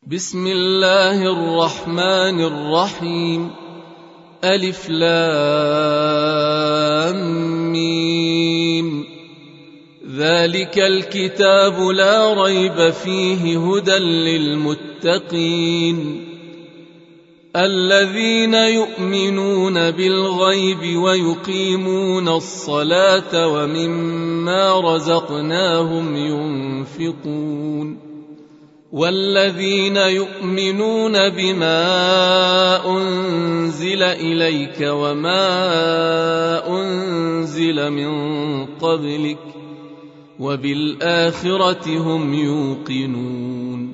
بسم الله الرحمن الرحيم. ألف لام ميم. ذلك الكتاب لا ريب فيه هدى للمتقين الذين يؤمنون بالغيب ويقيمون الصلاة ومما رزقناهم ينفقون والذين يؤمنون بما أنزل إليك وما أنزل من قبلك وبالآخرة هم يوقنون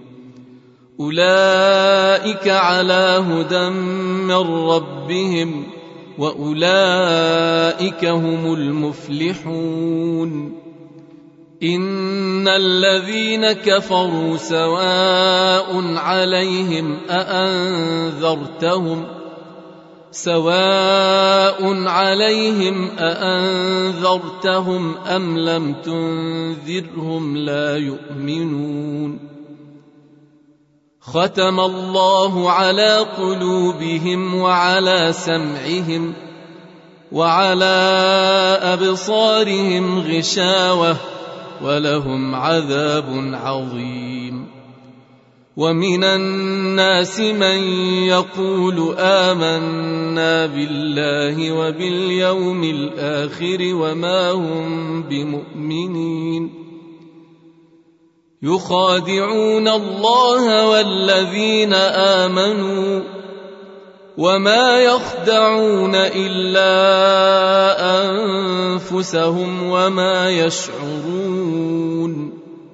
أولئك على هدى من ربهم وأولئك هم المفلحون. إن الذين كفروا سواء عليهم أأنذرتهم أم لم تنذرهم لا يؤمنون. ختم الله على قلوبهم وعلى سمعهم وعلى أبصارهم غشاوة ولهم عذاب عظيم. ومن الناس من يقول آمنا بالله وباليوم الآخر وما هم بمؤمنين يخادعون الله والذين آمنوا وما يخدعون إلا أنفسهم وما يشعرون.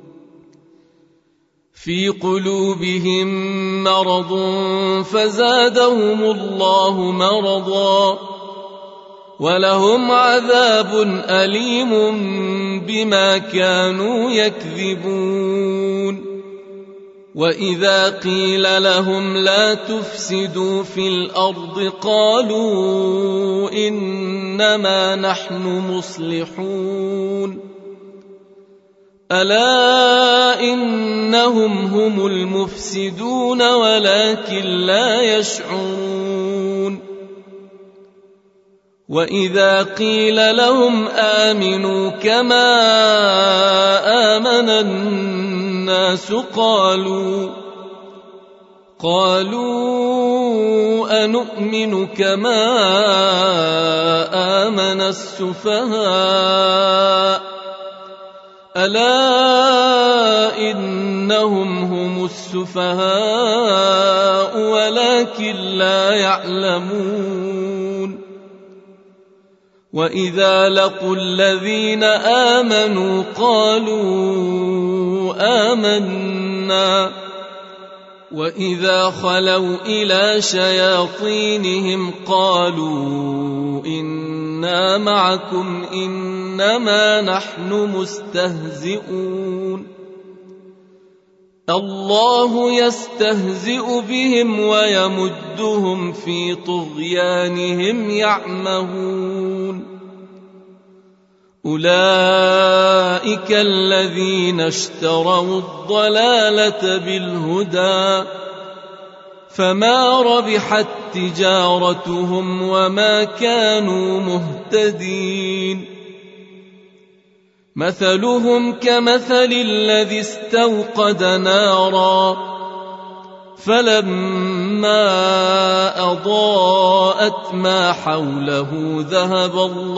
في قلوبهم مرض فزادهم الله مرضا ولهم عذاب أليم بما كانوا يكذبون. وإذا قيل لهم لا تفسدوا في الأرض قالوا إنما نحن مصلحون ألا إنهم هم المفسدون ولكن لا يشعرون. وإذا قيل لهم آمنوا كما آمن الناس قالوا أنؤمن كما آمن السفهاء ألا إنهم هم السفهاء ولكن لا يعلمون. وإذا لقوا الذين آمنوا قالوا آمنا وإذا خلوا إلى شياطينهم قالوا إنا معكم إنما نحن مستهزئون. الله يستهزئ بهم ويمدهم في طغيانهم يعمهون. أولئك الذين اشتروا الضلالة بالهدى فما ربحت تجارتهم وما كانوا مهتدين. مثلهم كمثل الذي استوقد نارا فلما أضاءت ما حوله ذهب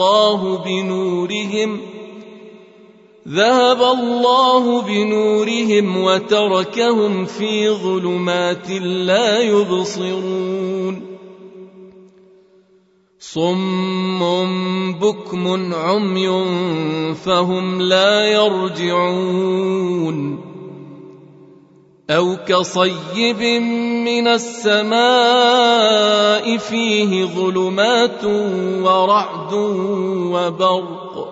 الله بنورهم وتركهم في ظلمات لا يبصرون. صم بكم عمي فهم لا يرجعون. أو كصيب من السماء فيه ظلمات ورعد وبرق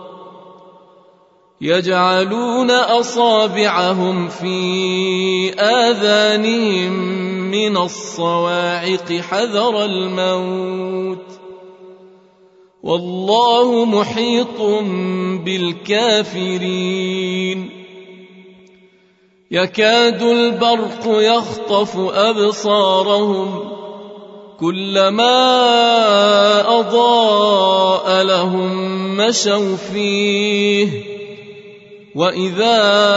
يجعلون أصابعهم في آذانهم من الصواعق حذر الموت والله محيط بالكافرين. يكاد البرق يخطف أبصارهم كلما أضاء لهم مشوا فيه وإذا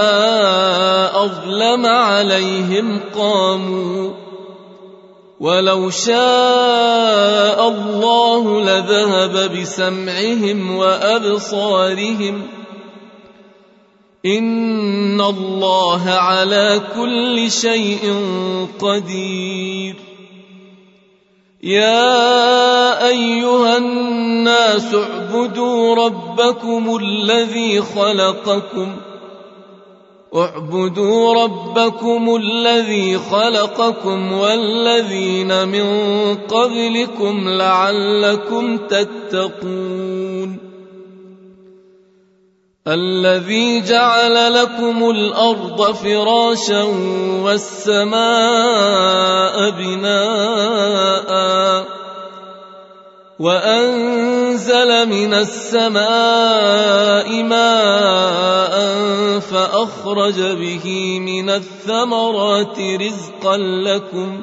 أظلم عليهم قاموا ولو شاء الله لذهب بسمعهم وأبصارهم إن الله على كل شيء قدير يا أيها الناس اعبدوا ربكم الذي خلقكم والذين من قبلكم لعلكم تتقون الذي جعل لكم الأرض فراشا والسماء بناء وأنزل من السماء ماء فأخرج به من الثمرات رزقا لكم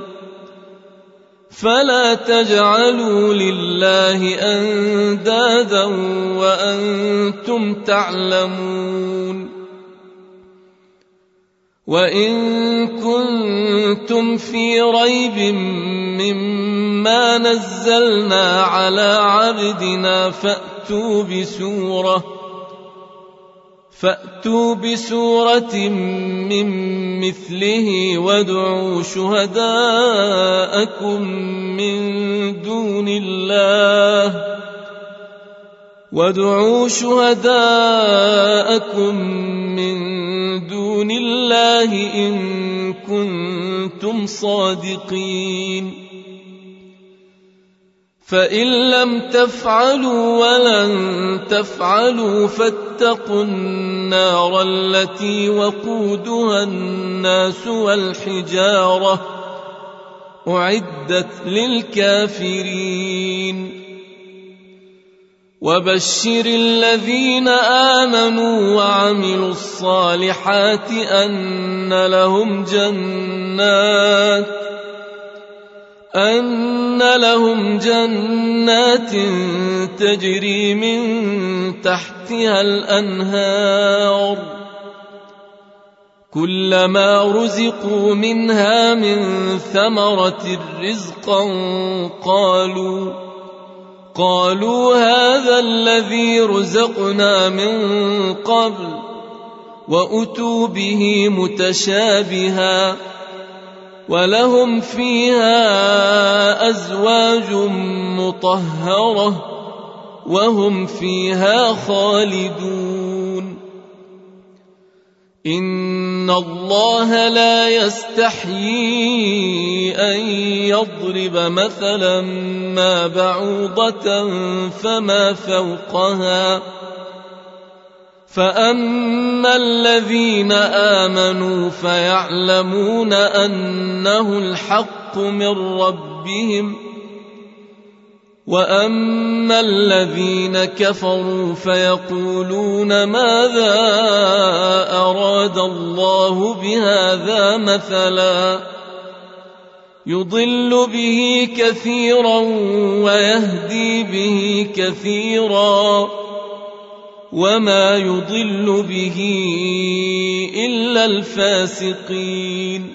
فلا تجعلوا لله أندادا وأنتم تعلمون وإن كنتم في ريب مما نزلنا على عبدنا فأتوا بسورة من مثله وادعوا شهداءكم من دون الله إن كنتم صادقين فإن لم تفعلوا ولن تفعلوا فاتقوا النار التي وقودها الناس والحجارة أعدت للكافرين وبشر الذين آمنوا وعملوا الصالحات أن لهم جنات تجري من تحتها الأنهار كلما رزقوا منها من ثمرة رزقا قالوا هذا الذي رزقنا من قبل وأتوا به متشابها ولهم فيها أزواج مطهرة وهم فيها خالدون إن الله لا يستحيي أن يضرب مثلا ما بعوضة فما فوقها فأما الذين آمنوا فيعلمون أنه الحق من ربهم وأما الذين كفروا فيقولون ماذا أراد الله بهذا مثلا يضل به كثيرا ويهدي به كثيرا وما يضل به إلا الفاسقين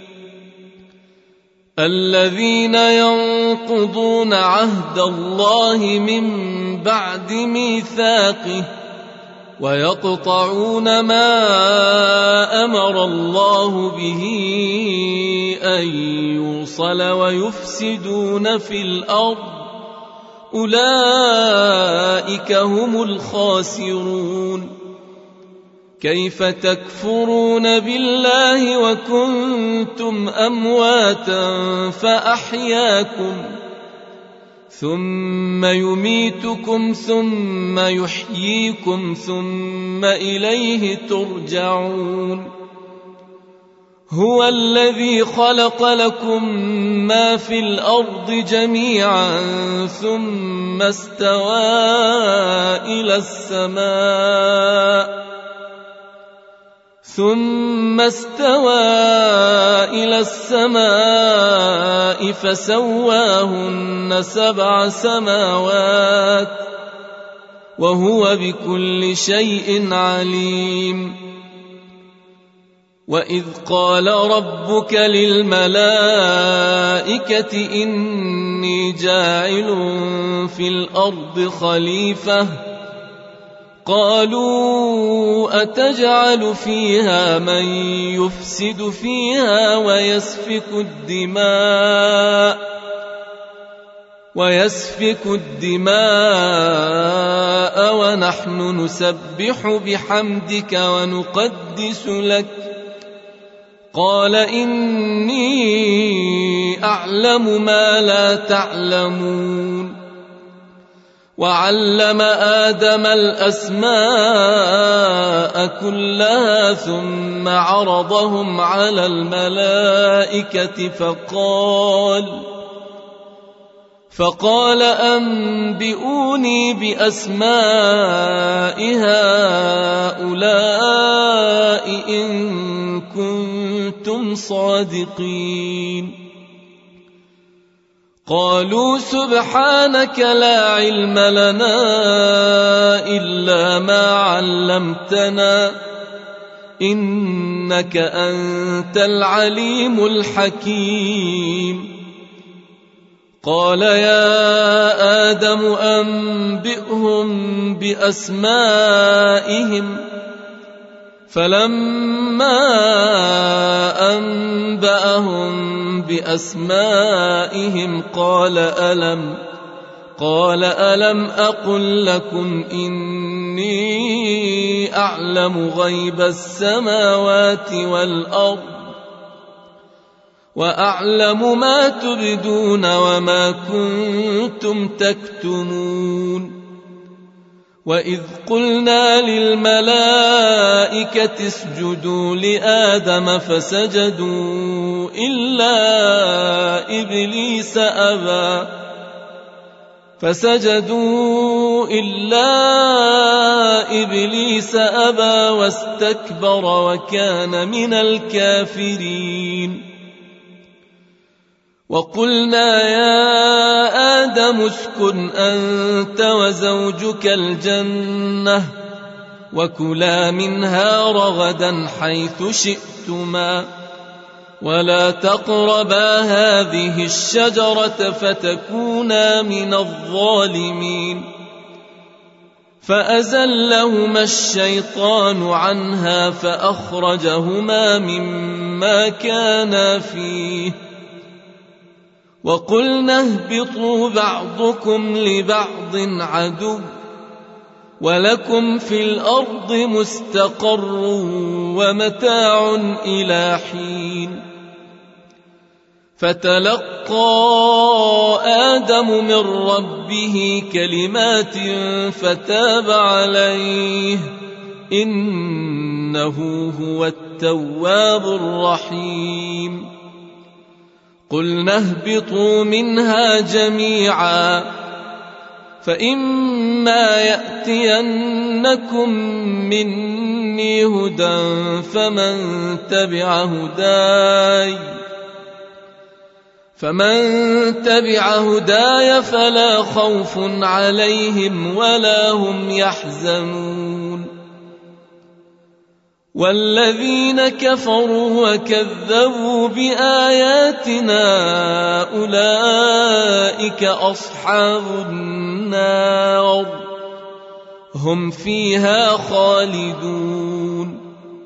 الذين ينقضون عهد الله من بعد ميثاقه ويقطعون ما أمر الله به أن يوصل ويفسدون في الأرض أولئك هم الخاسرون كيف تكفرون بالله وكنتم أمواتا فأحياكم ثم يميتكم ثم يحييكم ثم إليه ترجعون هو الذي خلق لكم ما في الأرض جميعا ثم استوى إلى ثم استوى إلى السماء فسواهن 7 سماوات وهو بكل شيء عليم. وإذ قال ربك للملائكة إني جاعل في الأرض خليفة قالوا أتجعل فيها من يفسد فيها ويسفك الدماء ونحن نسبح بحمدك ونقدس لك قال إني أعلم ما لا تعلمون. وعلم آدم الأسماء كلها ثم عرضهم على الملائكة فقال أنبئوني بأسماء هؤلاء إن كنتم صادقين. قالوا سبحانك لا علم لنا إلا ما علمتنا إنك أنت العليم الحكيم. قال يا آدم أنبئهم بأسمائهم فلما أنبأهم بأسمائهم قال ألم أقل لكم إني أعلم غيب السماوات والأرض وأعلم ما تبدون وما كنتم تكتمون. وإذ قلنا للملائكة اسجدوا لآدم فسجدوا إلا إبليس أبى واستكبر وكان من الكافرين. وقلنا يا آدم اسكن أنت وزوجك الجنة وكلا منها رغدا حيث شئتما ولا تقربا هذه الشجرة فتكونا من الظالمين. فأزلهما الشيطان عنها فأخرجهما مما كانا فيه وقلنا اهبطوا بعضكم لبعض عدو ولكم في الأرض مستقر ومتاع إلى حين. فتلقى آدم من ربه كلمات فتاب عليه إنه هو التواب الرحيم. قلنا اهبطوا منها جميعا فإما يأتينكم مني هدى فمن تبع هداي فلا خوف عليهم ولا هم يحزنون. والذين كفروا وكذبوا بآياتنا أولئك أصحاب النار هم فيها خالدون.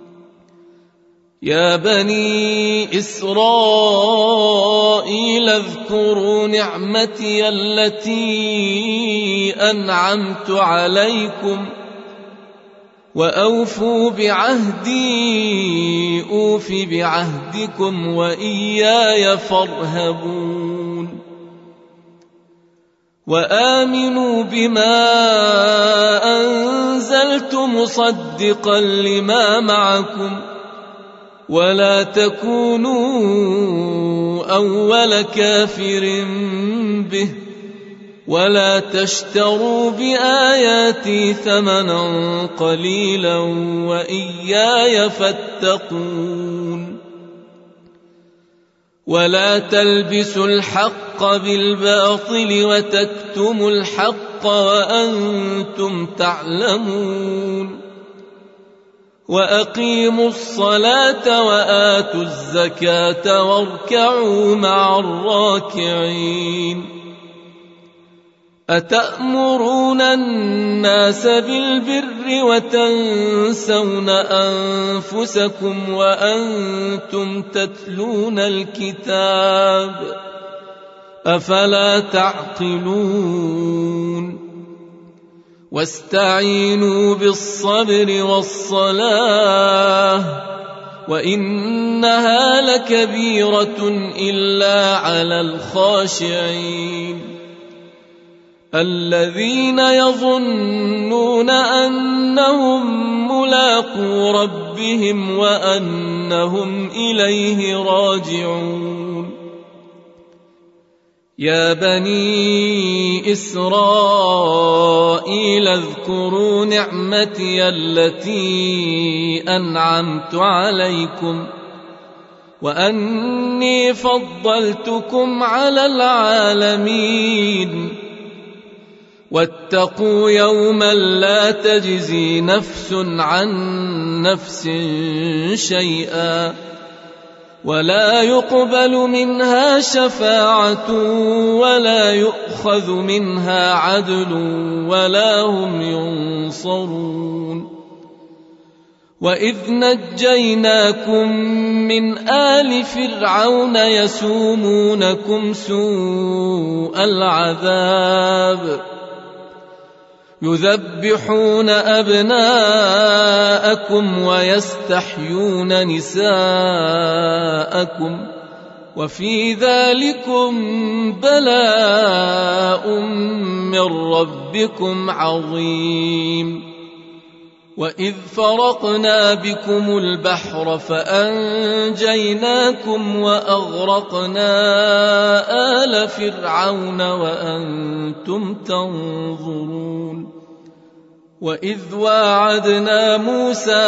يا بني إسرائيل اذكروا نعمتي التي أنعمت عليكم وأوفوا بعهدي أوف بعهدكم وإياي فارهبون. وآمنوا بما أنزلت مصدقا لما معكم ولا تكونوا أول كافر به ولا تشتروا بآياتي ثمنا قليلا وإياي فاتقون ولا تلبسوا الحق بالباطل وتكتموا الحق وأنتم تعلمون وأقيموا الصلاة وآتوا الزكاة واركعوا مع الراكعين أتأمرون الناس بالبر وتنسون أنفسكم وأنتم تتلون الكتاب أفلا تعقلون واستعينوا بالصبر والصلاة وإنها لكبيرة إلا على الخاشعين الذين يظنون أنهم ملاقو ربهم وأنهم إليه راجعون يا بني إسرائيل اذكروا نعمتي التي أنعمت عليكم وأني فضلتكم على العالمين واتقوا يوما لا تجزي نفس عن نفس شيئا ولا يقبل منها شفاعة ولا يؤخذ منها عدل ولا هم ينصرون وإذ نجيناكم من آل فرعون يسومونكم سوء العذاب يذبحون أبناءكم ويستحيون نساءكم وفي ذلكم بلاء من ربكم عظيم وإذ فرقنا بكم البحر فأنجيناكم وأغرقنا آل فرعون وأنتم تنظرون وإذ واعدنا موسى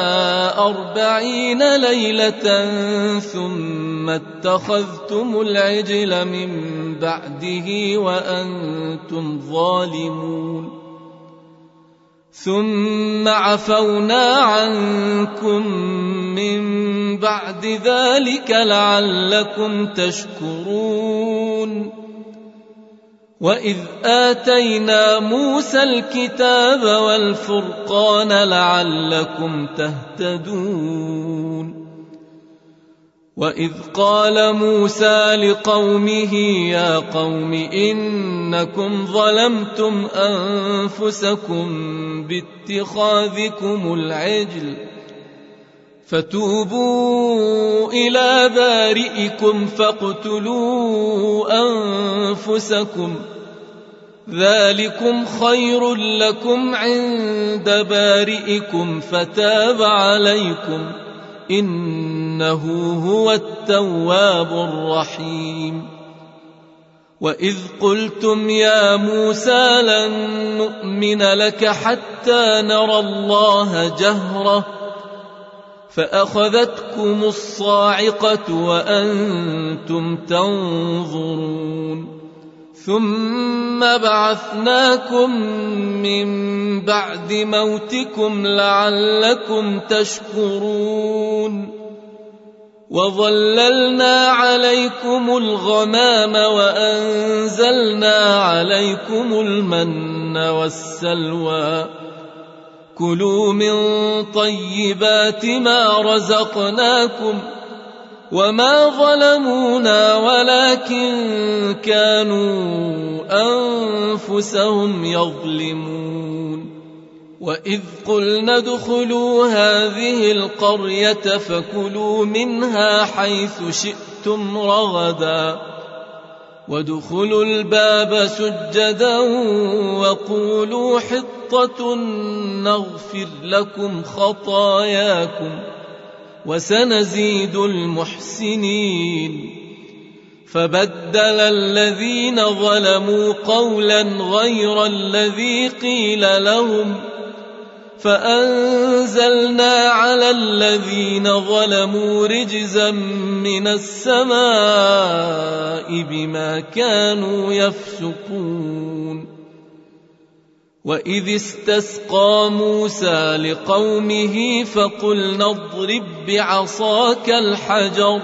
40 ليلة ثم اتخذتم العجل من بعده وأنتم ظالمون ثم عفونا عنكم من بعد ذلك لعلكم تشكرون وإذ آتينا موسى الكتاب والفرقان لعلكم تهتدون وإذ قال موسى لقومه يا قوم إنكم ظلمتم أنفسكم باتخاذكم العجل فتوبوا إلى بارئكم فاقتلوا أنفسكم ذلكم خير لكم عند بارئكم فتاب عليكم إنه هو التواب الرحيم وإذ قلتم يا موسى لن نؤمن لك حتى نرى الله جهرة فأخذتكم الصاعقة وأنتم تنظرون ثم بعثناكم من بعد موتكم لعلكم تشكرون وظللنا عليكم الغمام وأنزلنا عليكم المن والسلوى كلوا من طيبات ما رزقناكم وما ظلمونا ولكن كانوا أنفسهم يظلمون وإذ قلنا ادخلوا هذه القرية فكلوا منها حيث شئتم رغدا وادخلوا الباب سجدا وقولوا حطة نغفر لكم خطاياكم وسنزيد المحسنين فبدل الذين ظلموا قولا غير الذي قيل لهم فأنزلنا على الذين ظلموا رجزا من السماء بما كانوا يفسقون. وإذ استسقى موسى لقومه فقلنا اضرب بعصاك الحجر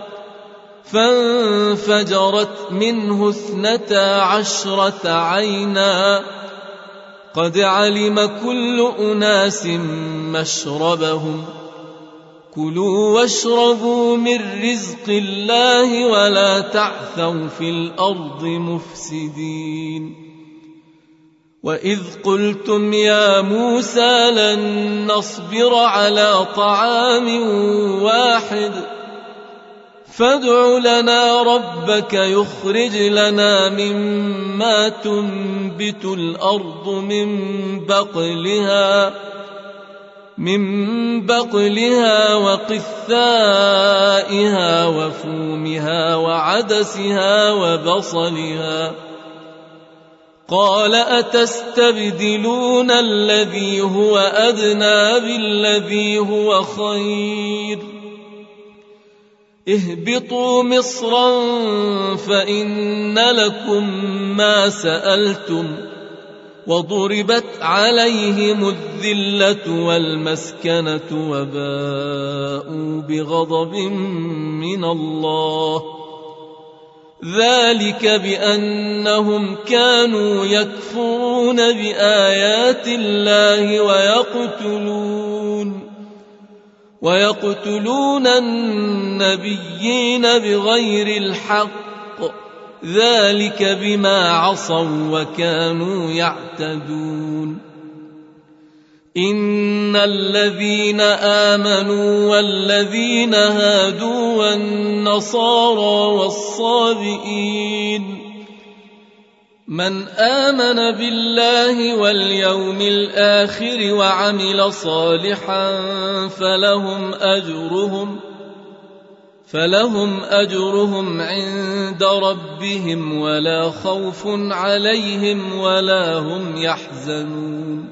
فانفجرت منه 12 عينا قد علم كل أناس مشربهم كلوا واشربوا من رزق الله ولا تعثوا في الأرض مفسدين. وإذ قلتم يا موسى لن نصبر على طعام واحد فادع لنا ربك يخرج لنا مما تنبت الأرض من بقلها وقثائها وفومها وعدسها وبصلها قال أتستبدلون الذي هو أدنى بالذي هو خير اهبطوا مصرا فإن لكم ما سألتم وضربت عليهم الذلة والمسكنة وباءوا بغضب من الله ذلك بأنهم كانوا يكفرون بآيات الله ويقتلون النبيين بغير الحق ذلك بما عصوا وكانوا يعتدون. إن الذين آمنوا والذين هادوا والنصارى والصابئين من آمن بالله واليوم الآخر وعمل صالحا فلهم أجرهم عند ربهم ولا خوف عليهم ولا هم يحزنون.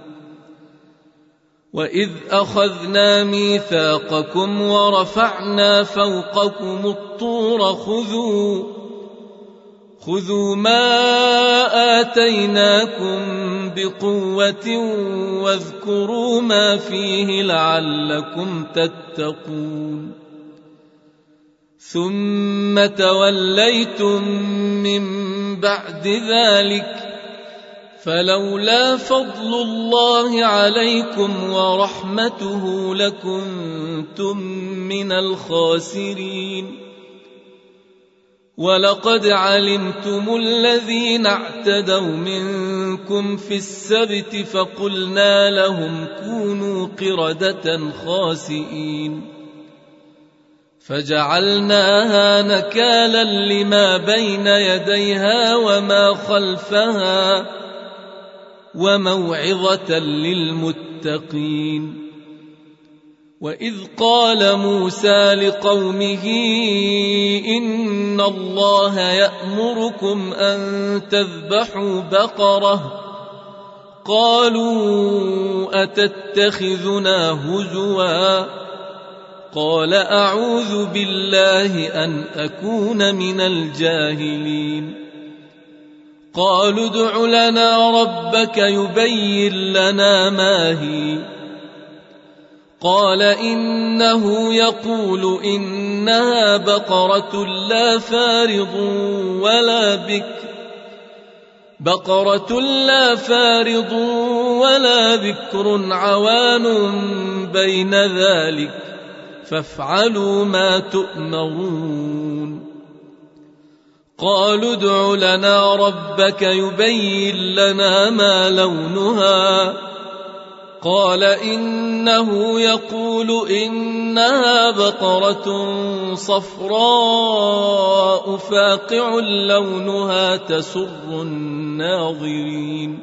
وإذ أخذنا ميثاقكم ورفعنا فوقكم الطور خذوا ما آتيناكم بقوة واذكروا ما فيه لعلكم تتقون. ثم توليتم من بعد ذلك فلولا فضل الله عليكم ورحمته لكنتم من الخاسرين. ولقد علمتم الذين اعتدوا منكم في السبت فقلنا لهم كونوا قردة خاسئين فجعلناها نكالا لما بين يديها وما خلفها وموعظة للمتقين. وإذ قال موسى لقومه إن الله يأمركم أن تذبحوا بقرة قالوا أتتخذنا هزوا قال أعوذ بالله أن أكون من الجاهلين. قالوا ادع لنا ربك يبين لنا ما هي قال إنه يقول إنها بقرة لا فارض ولا بكر عوان بين ذلك فافعلوا ما تؤمرون. قالوا ادع لنا ربك يبين لنا ما لونها قال إنه يقول إنها بقرة صفراء فاقع لونها تسر الناظرين.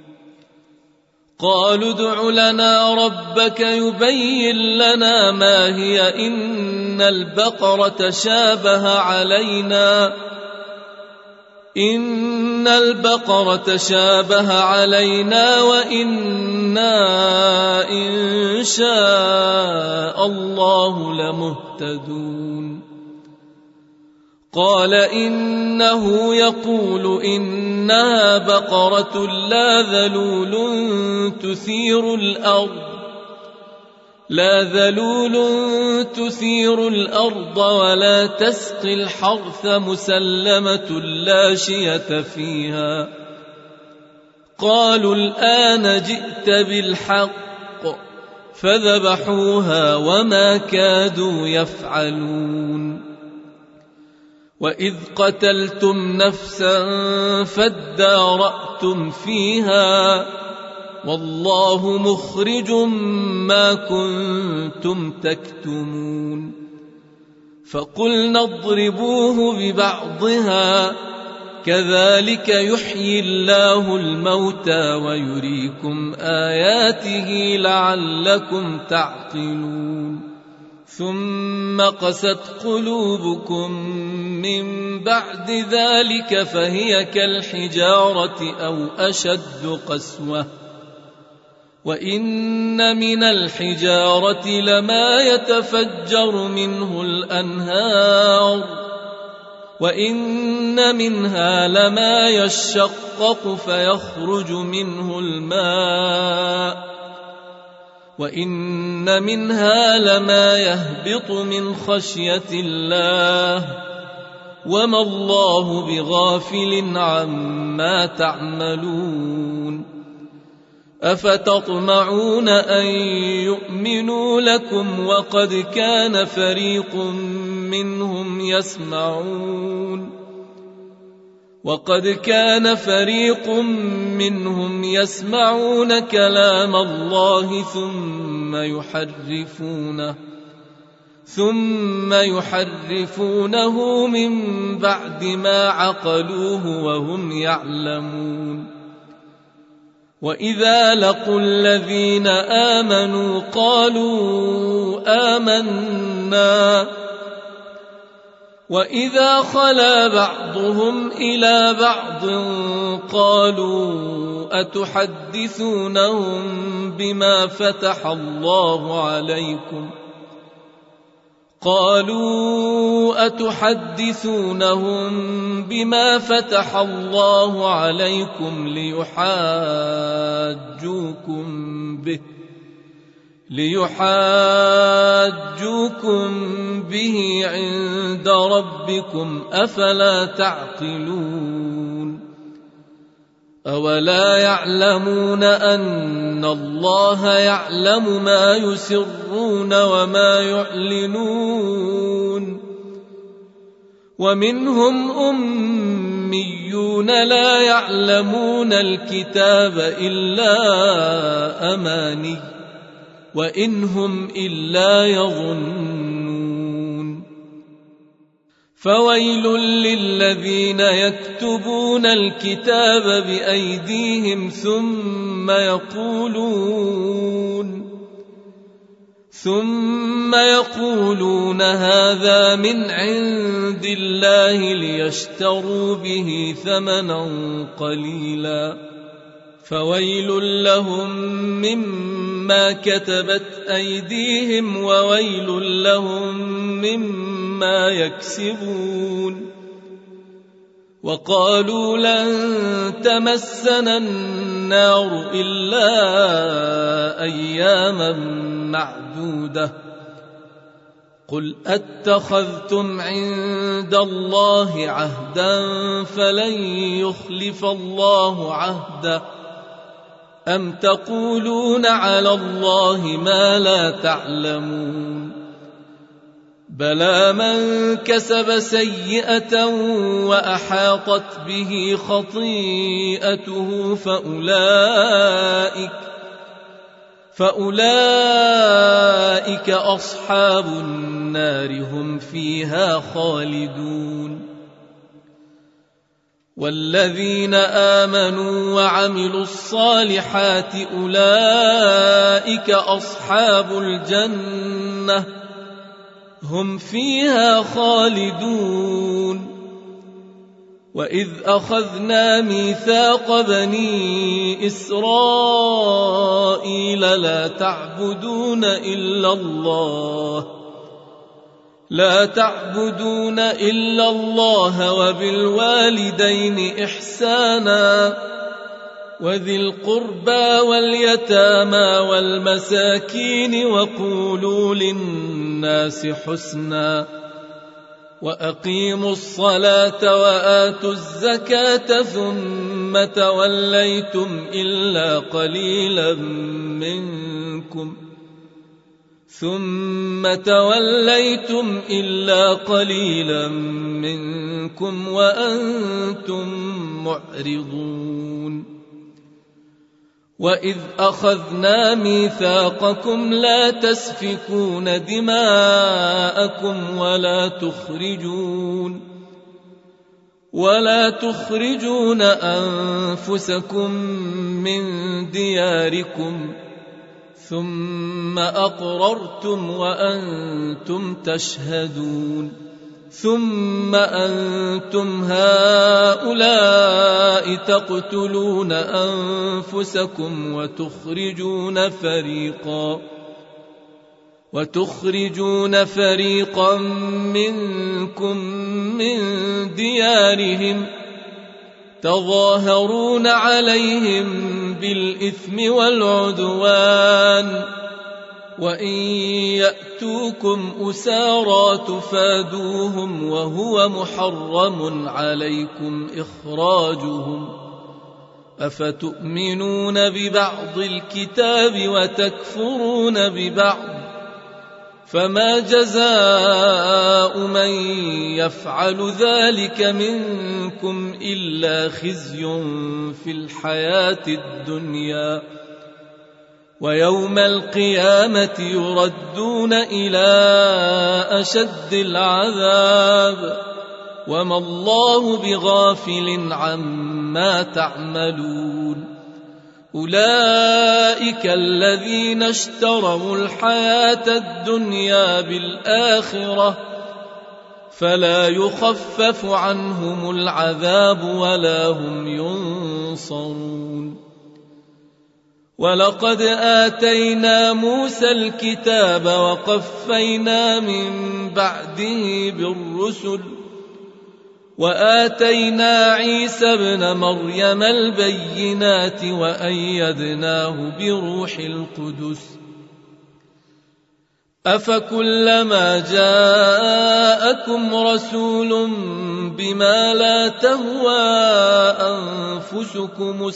قالوا ادع لنا ربك يبين لنا ما هي إن البقرة شابه علينا إن البقرة تشابه علينا وإنا إن شاء الله لمهتدون قال إنه يقول إنها بقرة لا ذلول تثير الأرض ولا تسقي الحرث مسلمة لا شية فيها قالوا الآن جئت بالحق فذبحوها وما كادوا يفعلون وإذ قتلتم نفسا فادارأتم فيها والله مخرج ما كنتم تكتمون فقلنا اضربوه ببعضها كذلك يحيي الله الموتى ويريكم آياته لعلكم تعقلون ثم قست قلوبكم من بعد ذلك فهي كالحجارة أو أشد قسوة وإن من الحجارة لما يتفجر منه الأنهار وإن منها لما يشقق فيخرج منه الماء وإن منها لما يهبط من خشية الله وما الله بغافل عما تعملون أفتطمعون أن يؤمنوا لكم وقد كان فريق منهم يسمعون كلام الله ثم يحرفونه من بعد ما عقلوه وهم يعلمون وإذا لقوا الذين آمنوا قالوا آمنا وإذا خلا بعضهم إلى بعض قالوا أتحدثونهم بما فتح الله عليكم ليحاجوكم به عند ربكم أفلا تعقلون أولا يعلمون أن الله يعلم ما يسرون وما يعلنون ومنهم أميون لا يعلمون الكتاب إلا أماني وإن هم إلا يظنون فويل للذين يكتبون الكتاب بأيديهم ثم يقولون هذا من عند الله ليشتروا به ثمنا قليلا فويل لهم مما كتبت أيديهم وويل لهم مما يكسبون وقالوا لن تمسنا النار إلا أياما معدودة قل أتخذتم عند الله عهدا فلن يخلف الله عهده أم تقولون على الله ما لا تعلمون بلى من كسب سيئة وأحاطت به خطيئته فأولئك أصحاب النار هم فيها خالدون والذين آمنوا وعملوا الصالحات أولئك أصحاب الجنة هم فيها خالدون وإذ أخذنا ميثاق بني إسرائيل لا تعبدون إلا الله وبالوالدين إحسانا وذي القربى واليتامى والمساكين وقولوا للناس حسنا وأقيموا الصلاة وآتوا الزكاة ثم توليتم إلا قليلا منكم وأنتم معرضون وإذ أخذنا ميثاقكم لا تسفكون دماءكم ولا تخرجون أنفسكم من دياركم ثم أقررتم وأنتم تشهدون ثم أنتم هؤلاء تقتلون أنفسكم وتخرجون فريقا منكم من ديارهم تظاهرون عليهم بالإثم والعدوان وإن يأتوكم أسارى تفادوهم وهو محرم عليكم إخراجهم أفتؤمنون ببعض الكتاب وتكفرون ببعض فما جزاء من يفعل ذلك منكم إلا خزي في الحياة الدنيا ويوم القيامة يردون إلى أشد العذاب وما الله بغافل عما تعملون أولئك الذين اشتروا الحياة الدنيا بالآخرة فلا يخفف عنهم العذاب ولا هم ينصرون ولقد آتينا موسى الكتاب وقفينا من بعده بالرسل وآتينا عيسى ابن مريم البينات وأيدناه بروح القدس أفكلما جاءكم رسول بما لا تهوى أنفسكم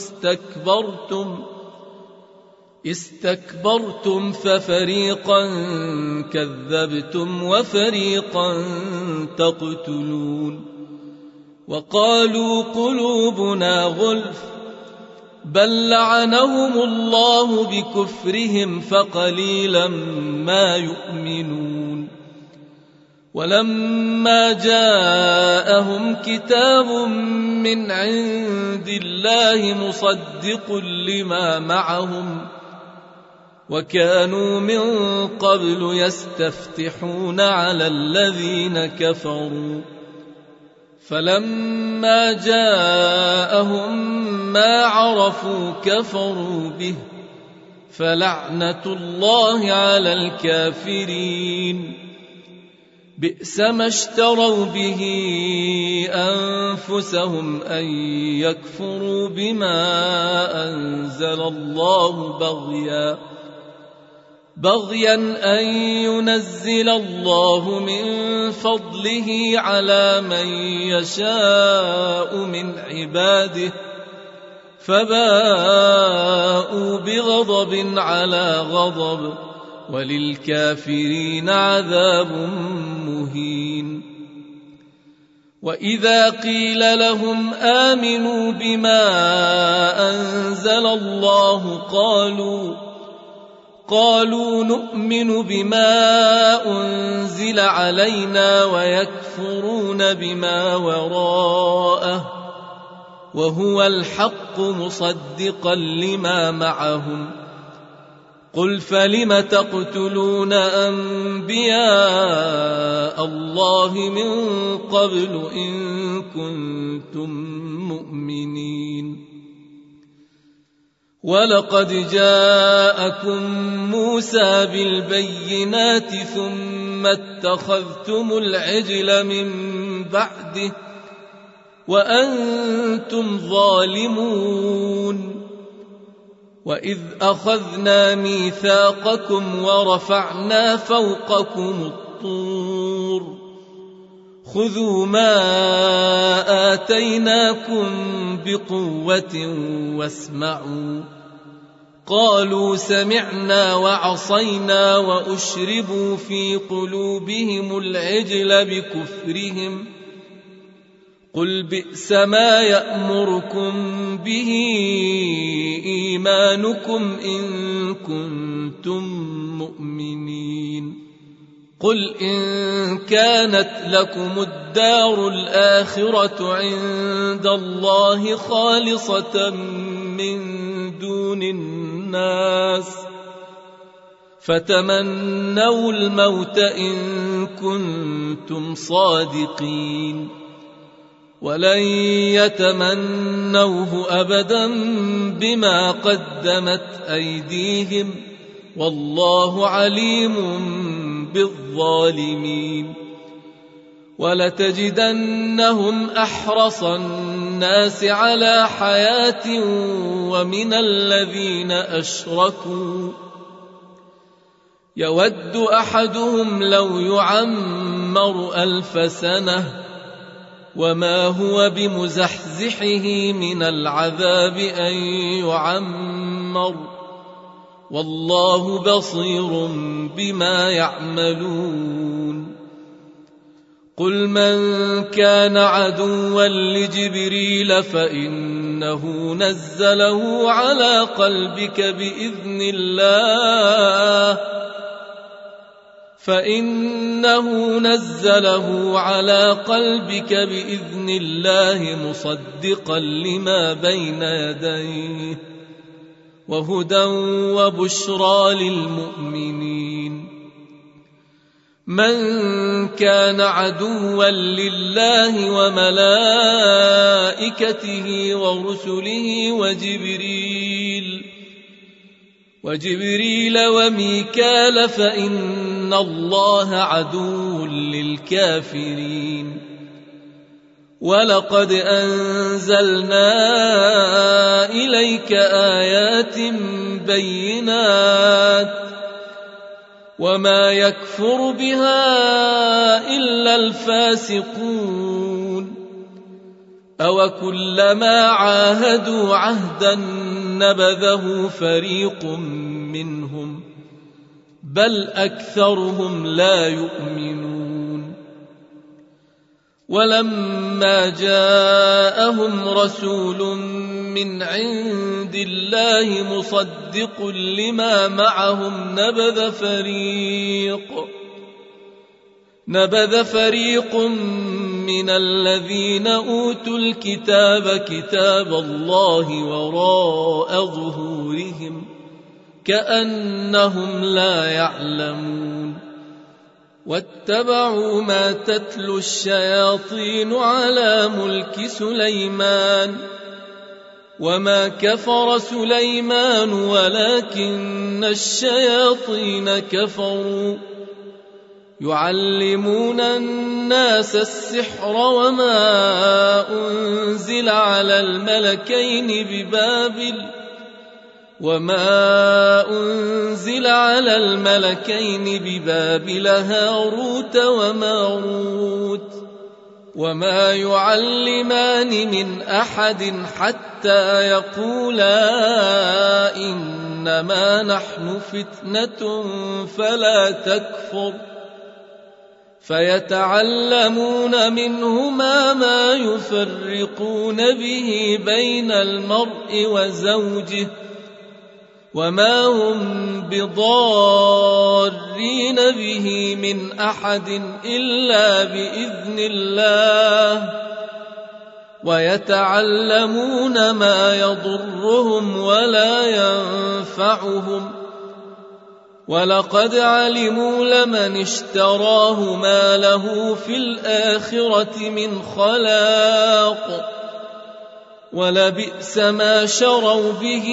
استكبرتم ففريقا كذبتم وفريقا تقتلون وقالوا قلوبنا غلف بل لعنهم الله بكفرهم فقليلا ما يؤمنون ولما جاءهم كتاب من عند الله مصدق لما معهم وكانوا من قبل يستفتحون على الذين كفروا فلما جاءهم ما عرفوا كفروا به فلعنة الله على الكافرين بئس ما اشتروا به أنفسهم أن يكفروا بما أنزل الله بغيا أن ينزل الله من فضله على من يشاء من عباده فباءوا بغضب على غضب وللكافرين عذاب مهين وإذا قيل لهم آمنوا بما أنزل الله قالوا نؤمن بما أنزل علينا ويكفرون بما وراءه وهو الحق مصدقا لما معهم قل فلم تقتلون أنبياء الله من قبل إن كنتم مؤمنين ولقد جاءكم موسى بالبينات ثم اتخذتم العجل من بعده وأنتم ظالمون وإذ أخذنا ميثاقكم ورفعنا فوقكم الطور خذوا ما آتيناكم بقوة واسمعوا قالوا سمعنا وعصينا وأشربوا في قلوبهم العجل بكفرهم قل بئس ما يأمركم به إيمانكم إن كنتم مؤمنين قل إن كانت لكم الدار الآخرة عند الله خالصة من دون الناس فتمنوا الموت إن كنتم صادقين ولن يتمنوه أبدا بما قدمت أيديهم والله عليم بالظالمين ولتجدنهم أحرص الناس على حياة ومن الذين أشركوا يود أحدهم لو يعمر 1000 سنة وما هو بمزحزحه من العذاب أن يعمر والله بصير بما يعملون قل من كان عدوا لجبريل فإنه نزله على قلبك بإذن الله مصدقا لما بين يديه وهدى وبشرى للمؤمنين من كان عدوا لله وملائكته ورسله وجبريل وميكال فإن الله عدو للكافرين ولقد أنزلنا إليك آيات بينات وما يكفر بها إلا الفاسقون أوكلما عاهدوا عهدا نبذه فريق منهم بل أكثرهم لا يؤمنون ولما جاءهم رسول من عند الله مصدق لما معهم نبذ فريق من الذين أوتوا الكتاب كتاب الله وراء ظهورهم كأنهم لا يعلمون واتبعوا ما تتلو الشياطين على ملك سليمان وما كفر سليمان ولكن الشياطين كفروا يعلمون الناس السحر وما أنزل على الملكين ببابل هاروت وماروت وما يعلمان من أحد حتى يقولا إنما نحن فتنة فلا تكفر فيتعلمون منهما ما يفرقون به بين المرء وزوجه وما هم بضارين به من أحد إلا بإذن الله ويتعلمون ما يضرهم ولا ينفعهم ولقد علموا لمن اشتراه ما له في الآخرة من خلاق ولبئس ما شروا به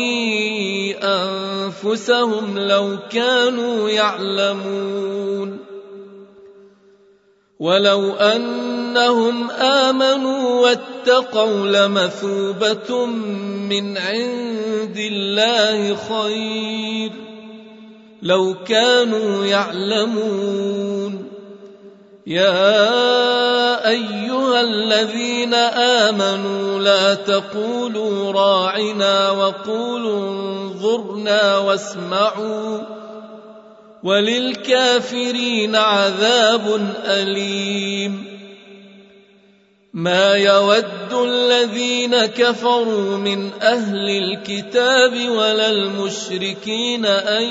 أنفسهم لو كانوا يعلمون ولو أنهم آمنوا واتقوا لمثوبة من عند الله خير لو كانوا يعلمون يا أيها الذين آمنوا لا تقولوا راعنا وقولوا انظرنا واسمعوا وللكافرين عذاب أليم ما يود الذين كفروا من أهل الكتاب ولا المشركين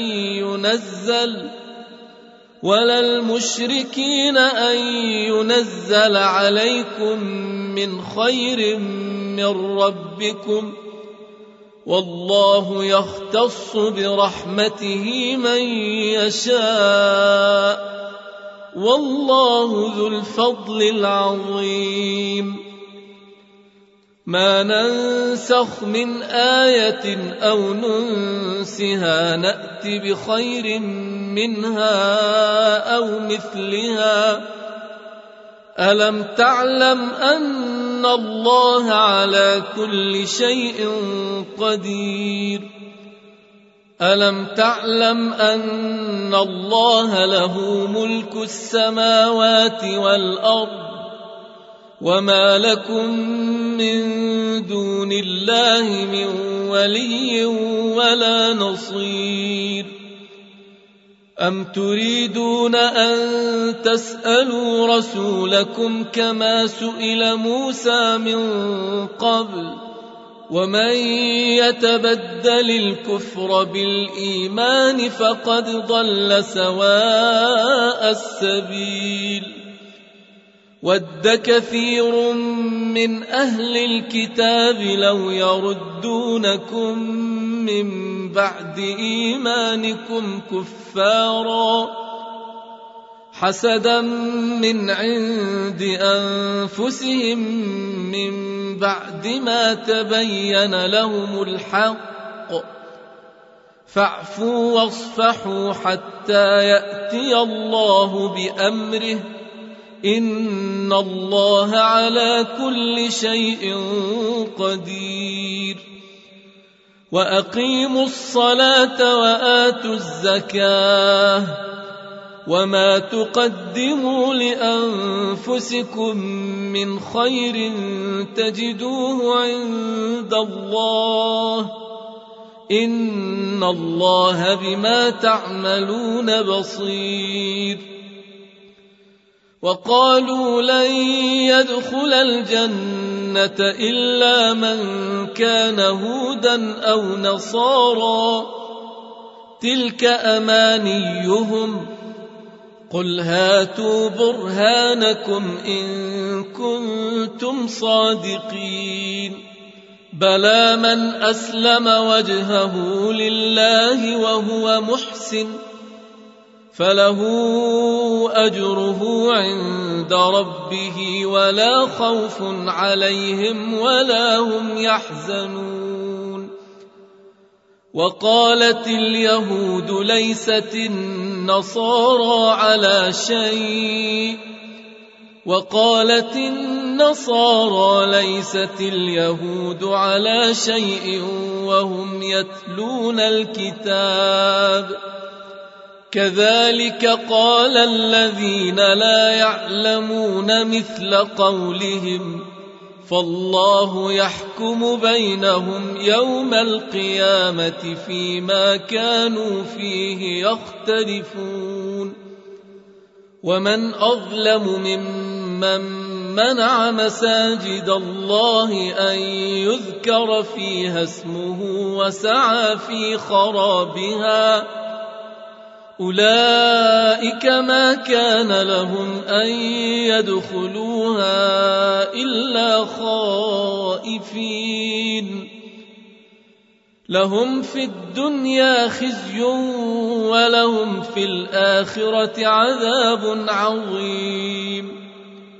أن ينزل عليكم من خير من ربكم والله يختص برحمته من يشاء والله ذو الفضل العظيم ما ننسخ من آية أو ننسها نأت بخير منها أو مثلها ألم تعلم أن الله على كل شيء قدير ألم تعلم أن الله له ملك السماوات والأرض وما لكم من دون الله من ولي ولا نصير أم تريدون أن تسألوا رسولكم كما سئل موسى من قبل ومن يتبدل الكفر بالإيمان فقد ضل سواء السبيل ود كثير من أهل الكتاب لو يردونكم من بعد إيمانكم كفارا حسدا من عند أنفسهم من بعد ما تبين لهم الحق فاعفوا واصفحوا حتى يأتي الله بأمره إن الله على كل شيء قدير وأقيموا الصلاة وآتوا الزكاة وما تقدموا لأنفسكم من خير تجدوه عند الله إن الله بما تعملون بصير وقالوا لن يدخل الجنة إلا من كان هودا أو نصارى تلك أمانيهم قل هاتوا برهانكم إن كنتم صادقين بلى من أسلم وجهه لله وهو محسن فله أجره عند ربه ولا خوف عليهم ولا هم يحزنون وقالت اليهود ليست النصارى على شيء وقالت النصارى ليست اليهود على شيء وهم يتلون الكتاب كذلك قال الذين لا يعلمون مثل قولهم فالله يحكم بينهم يوم القيامة فيما كانوا فيه يختلفون ومن أظلم ممن منع مساجد الله أن يذكر فيها اسمه وسعى في خرابها أولئك ما كان لهم أن يدخلوها إلا خائفين لهم في الدنيا خزي ولهم في الآخرة عذاب عظيم.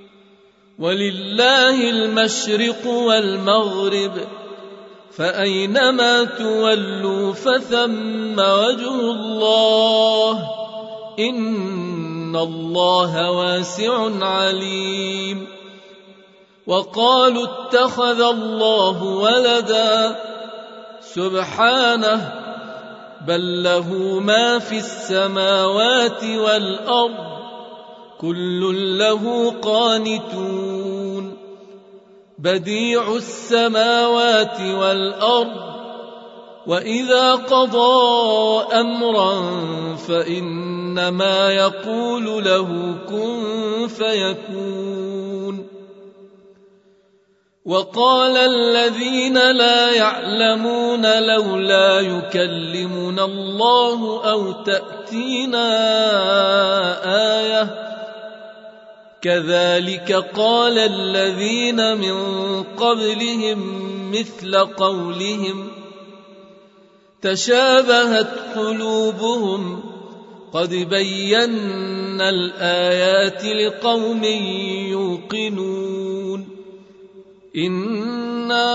ولله المشرق والمغرب فأينما تولوا فثم وجه الله إن الله واسع عليم. وقالوا اتخذ الله ولدا سبحانه بل له ما في السماوات والأرض كل له قانتون. بديع السماوات والأرض وإذا قضى أمرا فإنما يقول له كن فيكون. وقال الذين لا يعلمون لولا يكلمنا الله أو تأتينا آية كذلك قال الذين من قبلهم مثل قولهم تشابهت قلوبهم قد بينا الآيات لقوم يوقنون. إنا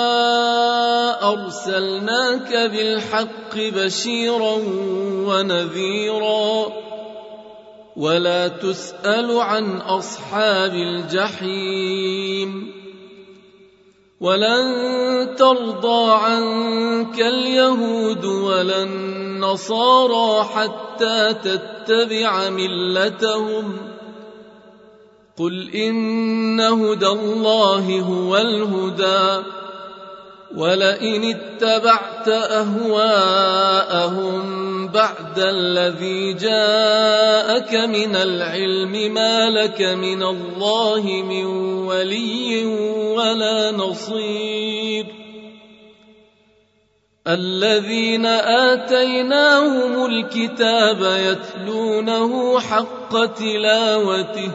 أرسلناك بالحق بشيرا ونذيرا ولا تسأل عن أصحاب الجحيم. ولن ترضى عنك اليهود ولا النصارى حتى تتبع ملتهم قل إن هدى الله هو الهدى ولئن اتبعت أهواءهم بعد الذي جاءك من العلم ما لك من الله من ولي ولا نصير. الذين آتيناهم الكتاب يتلونه حق تلاوته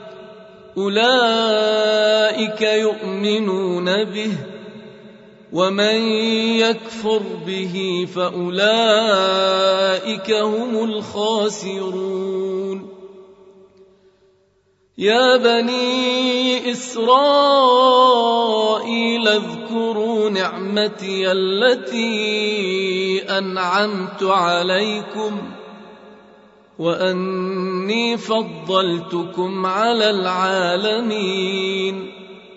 أولئك يؤمنون به ومن يكفر به فأولئك هم الخاسرون. يا بني إسرائيل اذكروا نعمتي التي أنعمت عليكم وأني فضلتكم على العالمين.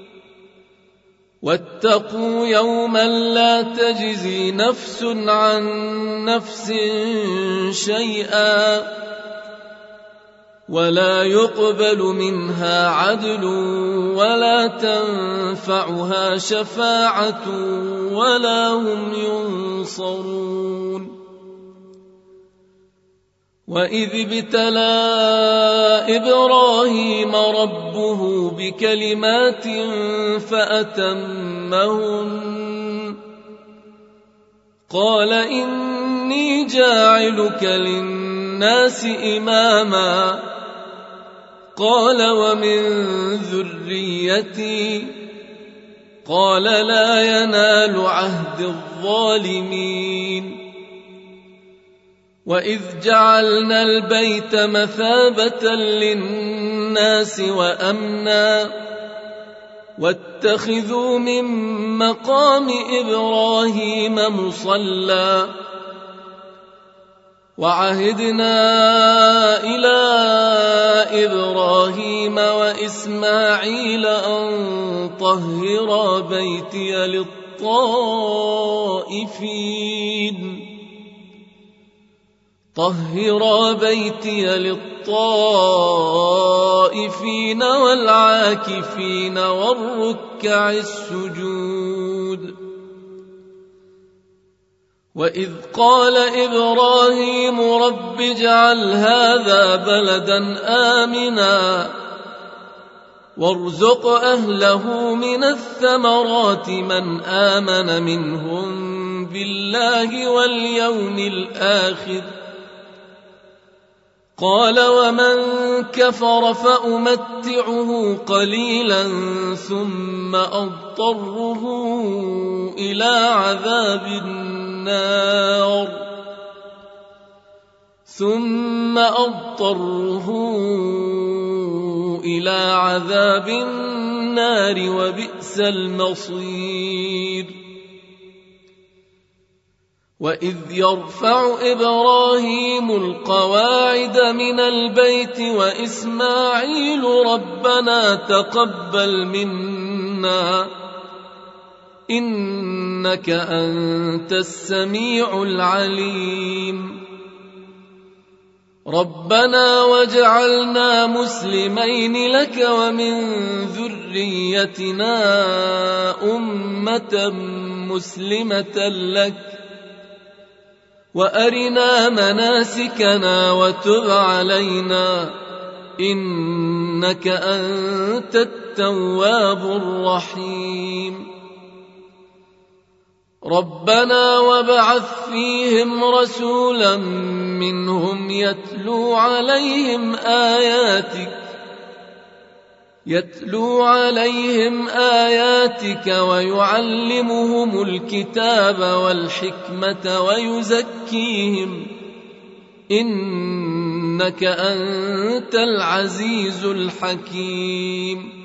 واتقوا يوما لا تجزي نفس عن نفس شيئا ولا يقبل منها عدل ولا تنفعها شفاعة ولا هم ينصرون. وإذ ابتلى إبراهيم ربه بكلمات فأتمهن قال إني جاعلك للناس إماما قال ومن ذريتي قال لا ينال عهد الظالمين. وإذ جعلنا البيت مثابة للناس وأمنا واتخذوا من مقام إبراهيم مصلى وعهدنا إلى إبراهيم وإسماعيل أن طهرا بيتي للطائفين والعاكفين والركع السجود. وإذ قال إبراهيم رب اجعل هذا بلدا آمنا وارزق أهله من الثمرات من آمن منهم بالله واليوم الآخر قال ومن كفر فأمتعه قليلا ثم أضطره إلى عذاب النار النار ثم أضطره إلى عذاب النار وبئس المصير. وإذ يرفع إبراهيم القواعد من البيت وإسماعيل ربنا تقبل منا إنك أنت السميع العليم. ربنا واجعلنا مسلمين لك ومن ذريتنا أمة مسلمة لك وأرنا مناسكنا وتب علينا إنك أنت التواب الرحيم. ربنا وابعث فيهم رسولا منهم يتلو عليهم آياتك ويعلمهم الكتاب والحكمة ويزكيهم إنك أنت العزيز الحكيم.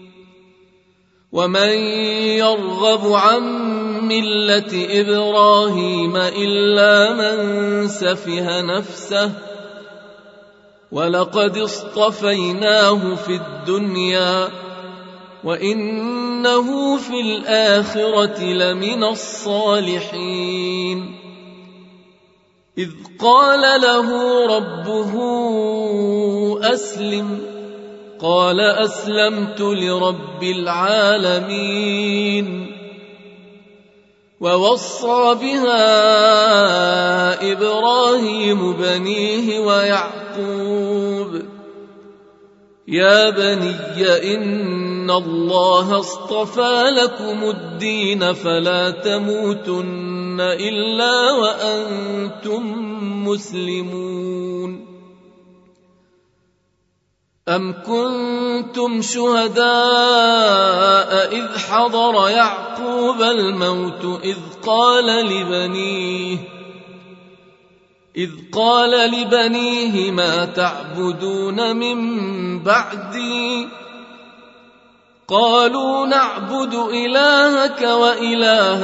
ومن يرغب عن ملة إبراهيم إلا من سفه نفسه ولقد اصطفيناه في الدنيا وإنه في الآخرة لمن الصالحين. إذ قال له ربه أسلم قال أسلمت لرب العالمين. ووصى بها إبراهيم بنيه ويعقوب يا بني إن الله اصطفى لكم الدين فلا تموتن إلا وأنتم مسلمون. أم كنتم شهداء إذ حضر يعقوب الموت إذ قال لبنيه ما تعبدون من بعدي قالوا نعبد إلهك وإله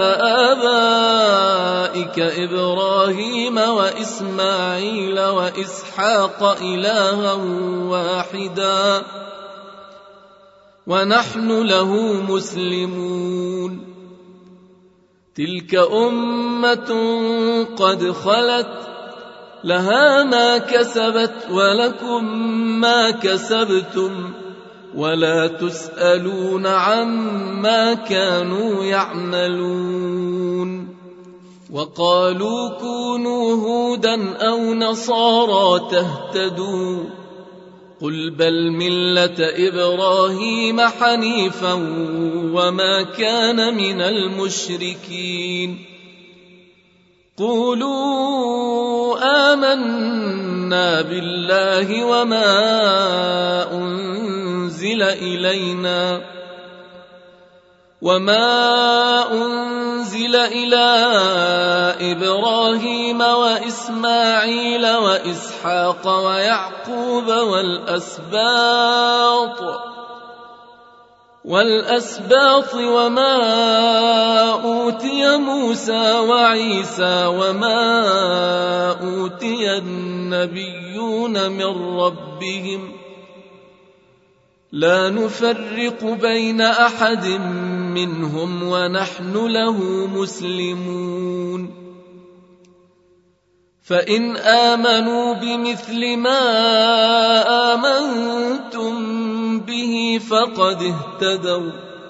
آبائك إبراهيم وإسماعيل وإسحاق إلها واحدا ونحن له مسلمون. تلك أمة قد خلت لها ما كسبت ولكم ما كسبتم ولا تسألون عما كانوا يعملون. وقالوا كونوا هودا أو نصارى تهتدوا قل بل ملة إبراهيم حنيفا وما كان من المشركين. قولوا آمنا بالله وما أنزل إلى إبراهيم وإسماعيل وإسحاق ويعقوب والأسباط وما أوتي موسى وعيسى وما أوتي النبيون من ربهم لا نفرق بين أحد منهم ونحن له مسلمون. فإن آمنوا بمثل ما آمنتم به فقد اهتدوا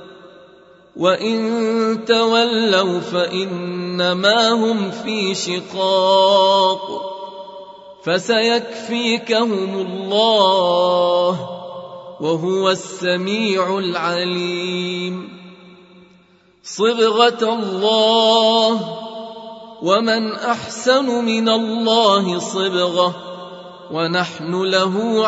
وإن تولوا فإنما هم في شقاق فسيكفيكهم الله وهو السميع العليم. صبغة الله ومن أحسن من الله صبغة ونحن له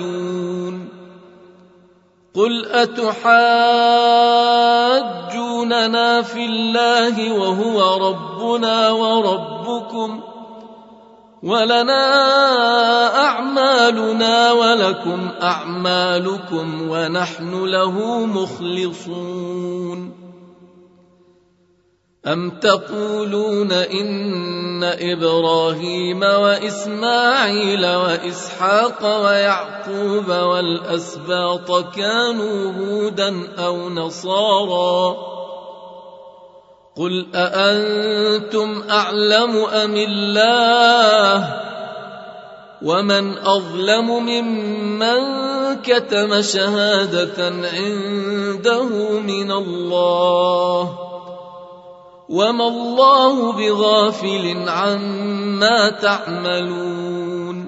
عابدون. قل أتحاجوننا إننا في الله وهو ربنا وربكم ولنا أعمالنا ولكم أعمالكم ونحن له مخلصون. أم تقولون إن إبراهيم وإسماعيل وإسحاق ويعقوب والأسباط كانوا هودا أو نصارى؟ قل أأنتم أعلم أم الله؟ ومن أظلم ممن كتم شهادة عنده من الله وما الله بغافل عما تعملون.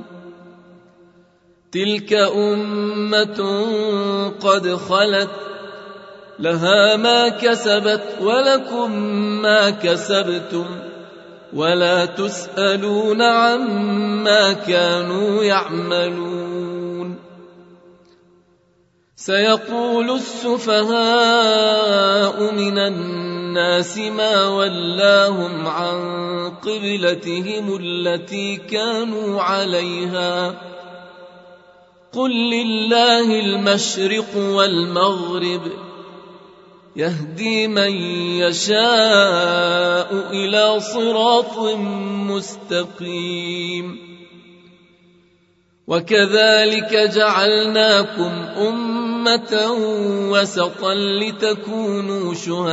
تلك أمة قد خلت لها ما كسبت ولكم ما كسبتم ولا تسألون عما كانوا يعملون. سيقول السفهاء من الناس ما ولاهم عن قبلتهم التي كانوا عليها قل لله المشرق والمغرب يهدي من يشاء إلى صراط مستقيم. وكذلك جعلناكم أمة وسطا لتكونوا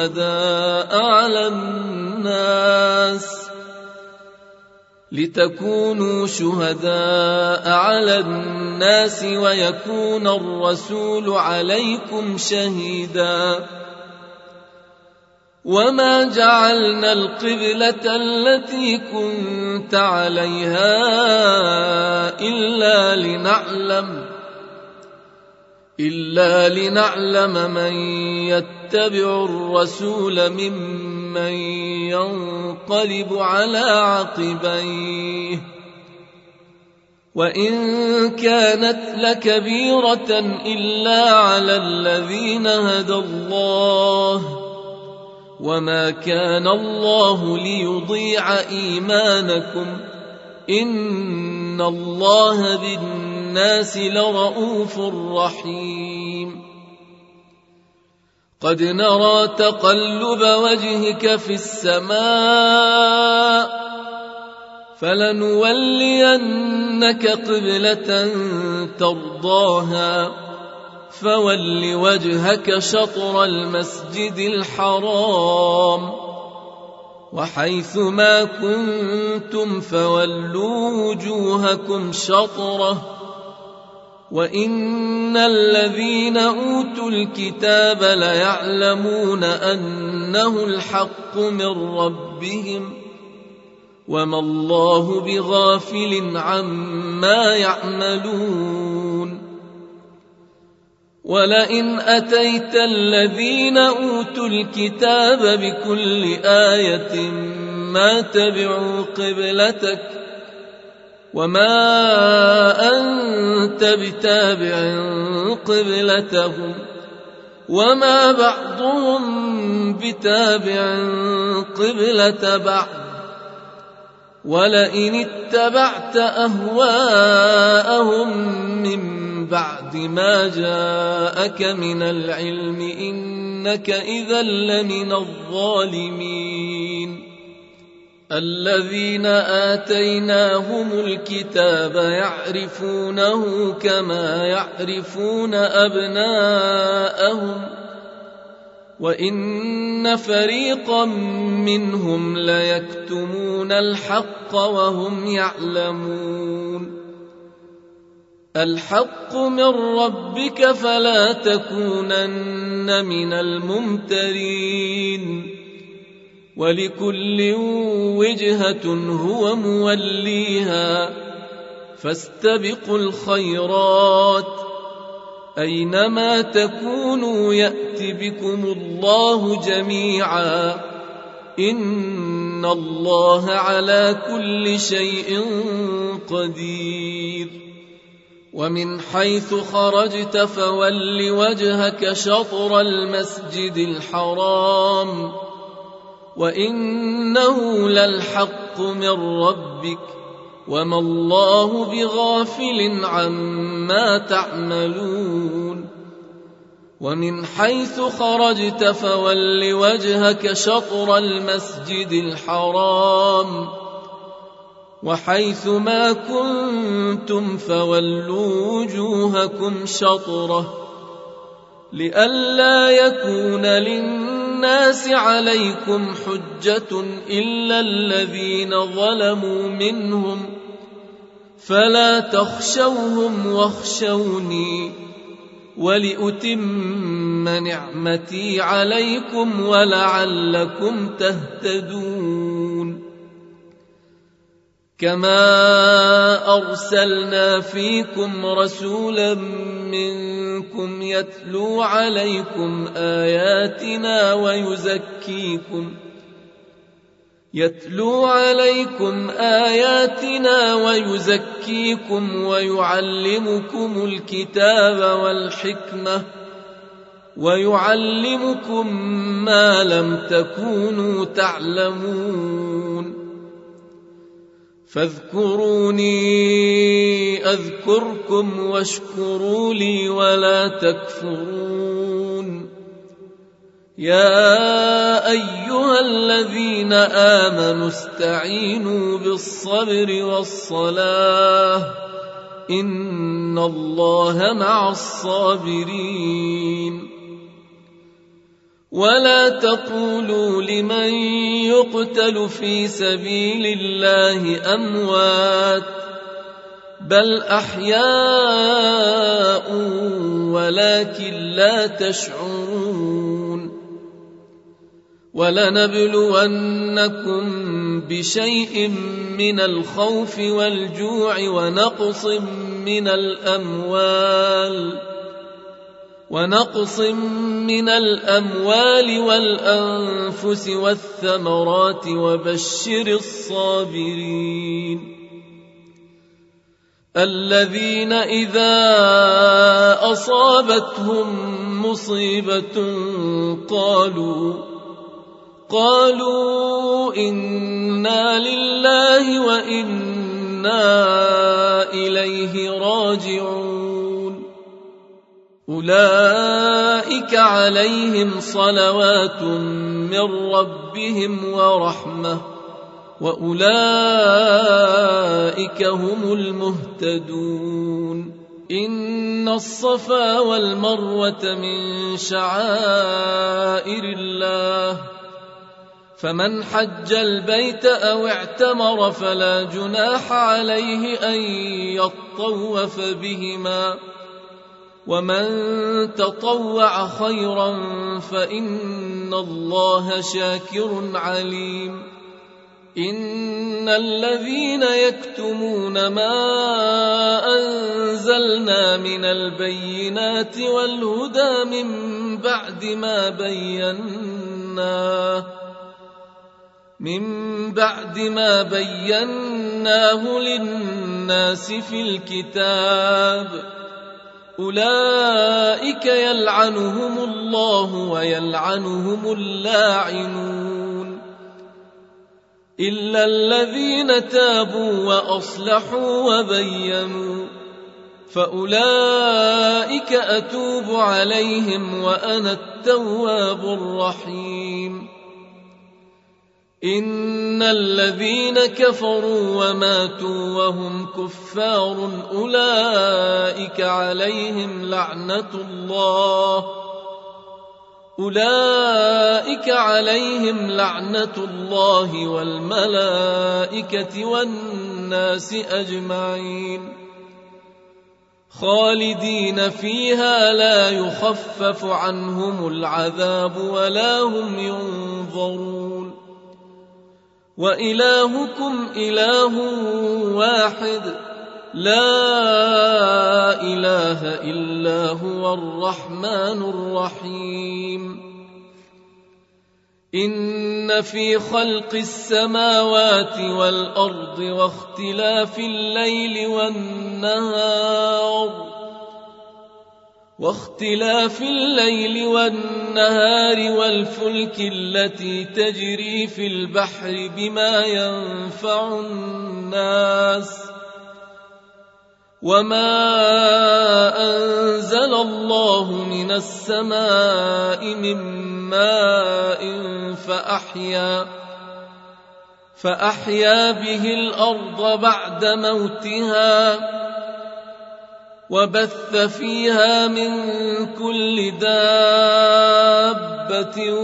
شهداء على الناس ويكون الرسول عليكم شهيدا. وما جعلنا القبلة التي كنت عليها إلا لنعلم من يتبع الرسول ممن ينقلب على عقبيه وإن كانت لكبيرة إلا على الذين هدى الله وما كان الله ليضيع إيمانكم إن الله بالناس لرؤوف رحيم. قد نرى تقلب وجهك في السماء فلنولينك قبلة ترضاها فول وجهك شطر المسجد الحرام وحيث ما كنتم فولوا وجوهكم شطره وإن الذين أوتوا الكتاب ليعلمون أنه الحق من ربهم وما الله بغافل عما يعملون. ولئن أتيت الذين أوتوا الكتاب بكل آية ما تبعوا قبلتك وما أنت بتابع قبلتهم وما بعضهم بتابع قبلة بعض ولئن اتبعت أهواءهم من بعد ما جاءك من العلم إنك إذا لمن الظالمين. الذين آتيناهم الكتاب يعرفونه كما يعرفون أبناءهم وإن فريقا منهم ليكتمون الحق وهم يعلمون. الحق من ربك فلا تكونن من الممترين ولكل وجهة هو موليها فاستبقوا الخيرات أينما تكونوا يأت بكم الله جميعا إن الله على كل شيء قدير. ومن حيث خرجت فول وجهك شطر المسجد الحرام وإنه للحق من ربك وما الله بغافل عما تعملون ومن حيث خرجت فول وجهك شطر المسجد الحرام وحيث ما كنتم فولوا وجوهكم شطره لئلا يكون للناس عليكم حجة إلا الذين ظلموا منهم فلا تخشوهم واخشوني ولأتم نعمتي عليكم ولعلكم تهتدون كما أرسلنا فيكم رسولا منكم يتلو عليكم آياتنا ويزكيكم ويعلمكم الكتاب والحكمة ويعلمكم ما لم تكونوا تعلمون فاذكروني أذكركم واشكروا لي ولا تكفرون يا أيها الذين آمنوا استعينوا بالصبر والصلاة إن الله مع الصابرين ولا تقولوا لمن يقتل في سبيل الله أموات بل أحياء ولكن لا تشعرون ولنبلونكم بشيء من الخوف والجوع ونقص من الأموال والأنفس والثمرات وبشر الصابرين الذين إذا أصابتهم مصيبة قالوا إنا لله وإنا إليه راجعون أولئك عليهم صلوات من ربهم ورحمة وأولئك هم المهتدون إن الصفا والمروة من شعائر الله فمن حج البيت أو اعتمر فلا جناح عليه أن يطوف بهما ومن تطوع خيرا فإن الله شاكر عليم إن الذين يكتمون ما أنزلنا من البينات والهدى من بعد ما بيناه للناس في الكتاب أولئك يلعنهم الله ويلعنهم اللاعنون إلا الذين تابوا وأصلحوا وبينوا فأولئك أتوب عليهم وأنا التواب الرحيم إن الذين كفروا وماتوا وهم كفار أولئك عليهم لعنة الله والملائكة والناس أجمعين خالدين فيها لا يخفف عنهم العذاب ولا هم ينظرون وإلهكم إله واحد لا إله إلا هو الرحمن الرحيم إن إن في خلق السماوات والأرض واختلاف الليل والنهار والفلك التي تجري في البحر بما ينفع الناس وما أنزل الله من السماء من ماء فأحيا به الأرض بعد موتها وبث فيها من كل دابة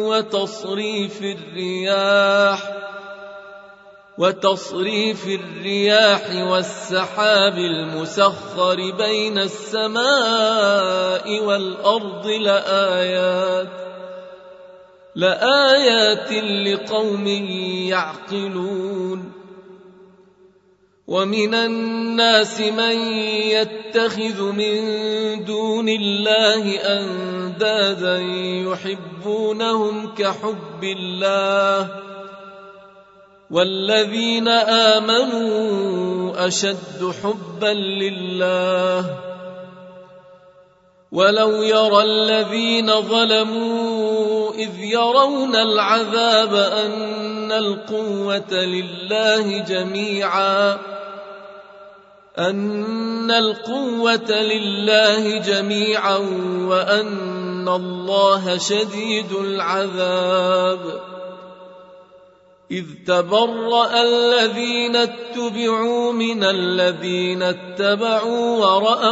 وتصريف الرياح والسحاب المسخر بين السماء والأرض لآيات لقوم يعقلون ومن الناس من يتخذ من دون الله أندادا يحبونهم كحب الله والذين آمنوا أشد حبا لله ولو يرى الذين ظلموا إذ يرون العذاب أن القوة لله جميعا وأن الله شديد العذاب إذ تبرأ الذين اتبعوا من الذين اتبعوا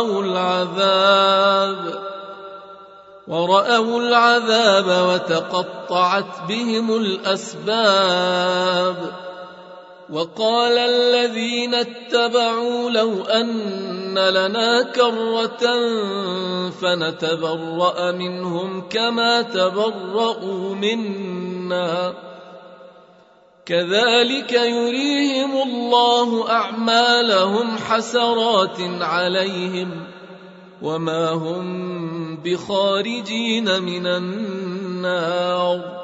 ورأوا العذاب وتقطعت بهم الأسباب وقال الذين اتبعوا لو أن لنا كرة فنتبرأ منهم كما تبرأوا منا كذلك يريهم الله أعمالهم حسرات عليهم وما هم بخارجين من النار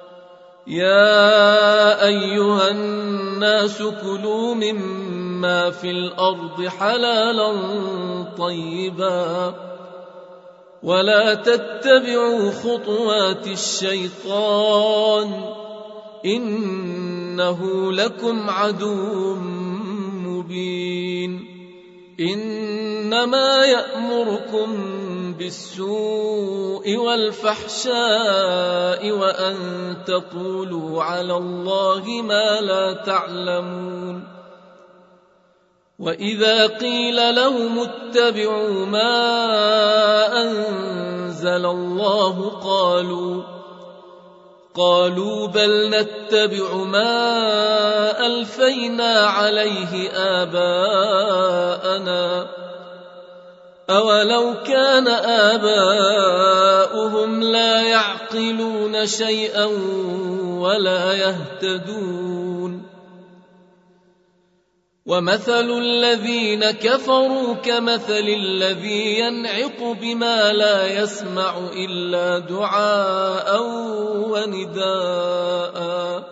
يا أيها الناس كلوا مما في الأرض حلالا طيبا ولا تتبعوا خطوات الشيطان إنه لكم عدو مبين إنما يأمركم بالسوء والفحشاء وأن تقولوا على الله ما لا تعلمون وإذا قيل لهم اتبعوا ما أنزل الله قالوا بل نتبع ما ألفينا عليه آباءنا أولو كان آباؤهم لا يعقلون شيئا ولا يهتدون ومثل الذين كفروا كمثل الذي ينعق بما لا يسمع إلا دعاء ونداء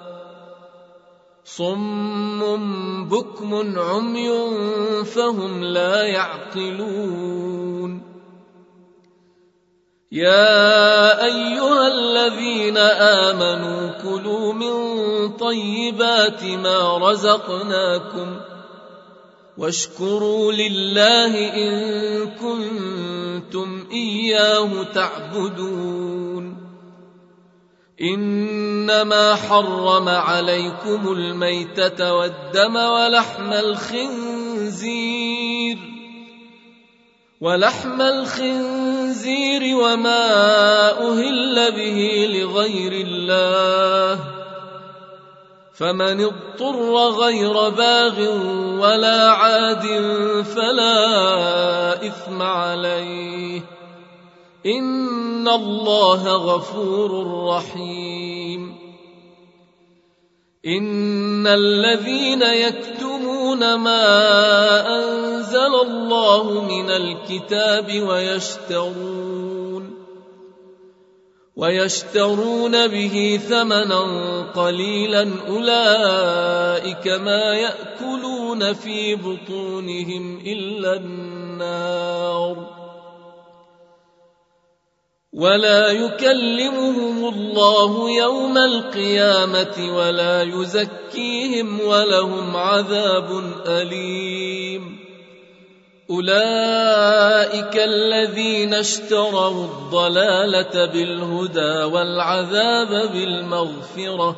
صم بكم عمي فهم لا يعقلون يا أيها الذين آمنوا كلوا من طيبات ما رزقناكم واشكروا لله إن كنتم إياه تعبدون إنما حرم عليكم الميتة والدم ولحم الخنزير وما أهل به لغير الله فمن اضطر غير باغ ولا عاد فلا إثم عليه إن الله غفور رحيم إن الذين يكتمون ما أنزل الله من الكتاب ويشترون به ثمنا قليلا أولئك ما يأكلون في بطونهم إلا النار ولا يكلمهم الله يوم القيامة ولا يزكيهم ولهم عذاب أليم أولئك الذين اشتروا الضلالة بالهدى والعذاب بالمغفرة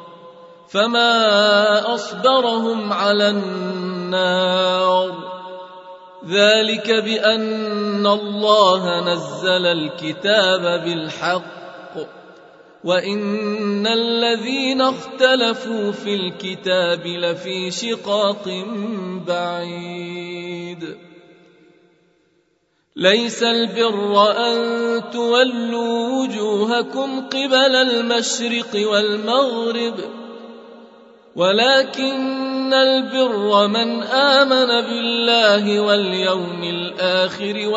فما أصبرهم على النار ذلك بأن الله نزل الكتاب بالحق وإن الذين اختلفوا في الكتاب لفي شقاق بعيد ليس البر أن تولوا وجوهكم قبل المشرق والمغرب ولكن البر من آمن بالله واليوم الآخر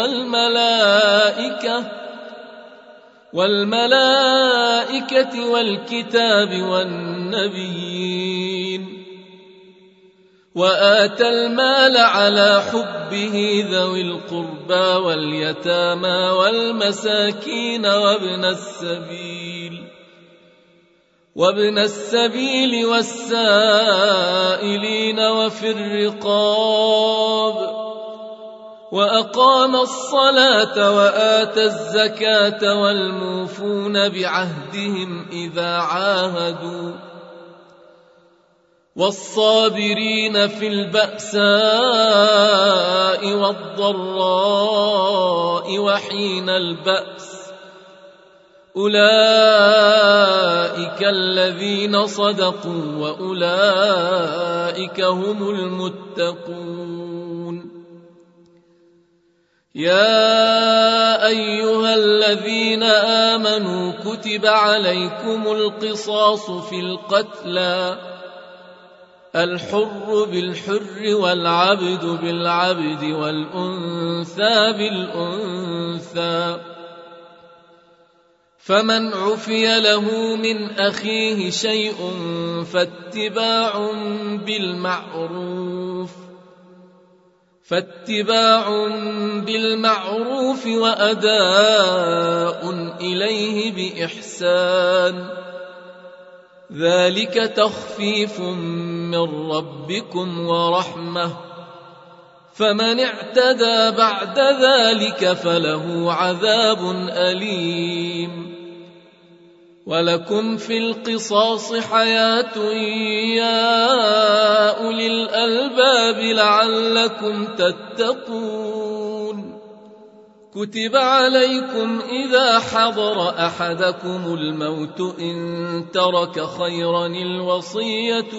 والملائكة والكتاب والنبيين وآتى المال على حبه ذوي القربى واليتامى والمساكين وابن السبيل والسائلين وفي الرقاب وأقام الصلاة وآتى الزكاة والموفون بعهدهم إذا عاهدوا والصابرين في البأساء والضراء وحين البأس أولئك الذين صدقوا وأولئك هم المتقون يا أيها الذين آمنوا كتب عليكم القصاص في القتلى الحر بالحر والعبد بالعبد والأنثى بالأنثى فمن عفي له من أخيه شيء فاتباع بالمعروف وأداء إليه بإحسان ذلك تخفيف من ربكم ورحمة فمن اعتدى بعد ذلك فله عذاب أليم ولكم في القصاص حياة يا أولي الألباب لعلكم تتقون كتب عليكم إذا حضر أحدكم الموت إن ترك خيرا الوصية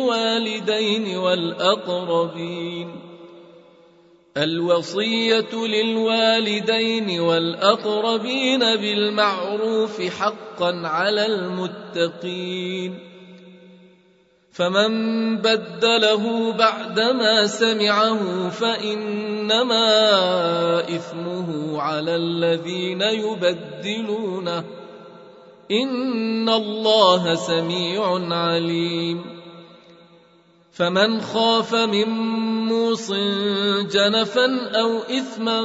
للوالدين والأقربين بالمعروف حقا على المتقين فمن بدله بعدما سمعه فإنما إثمه على الذين يبدلونه إن الله سميع عليم فمن خاف من موص جنفا أو إثما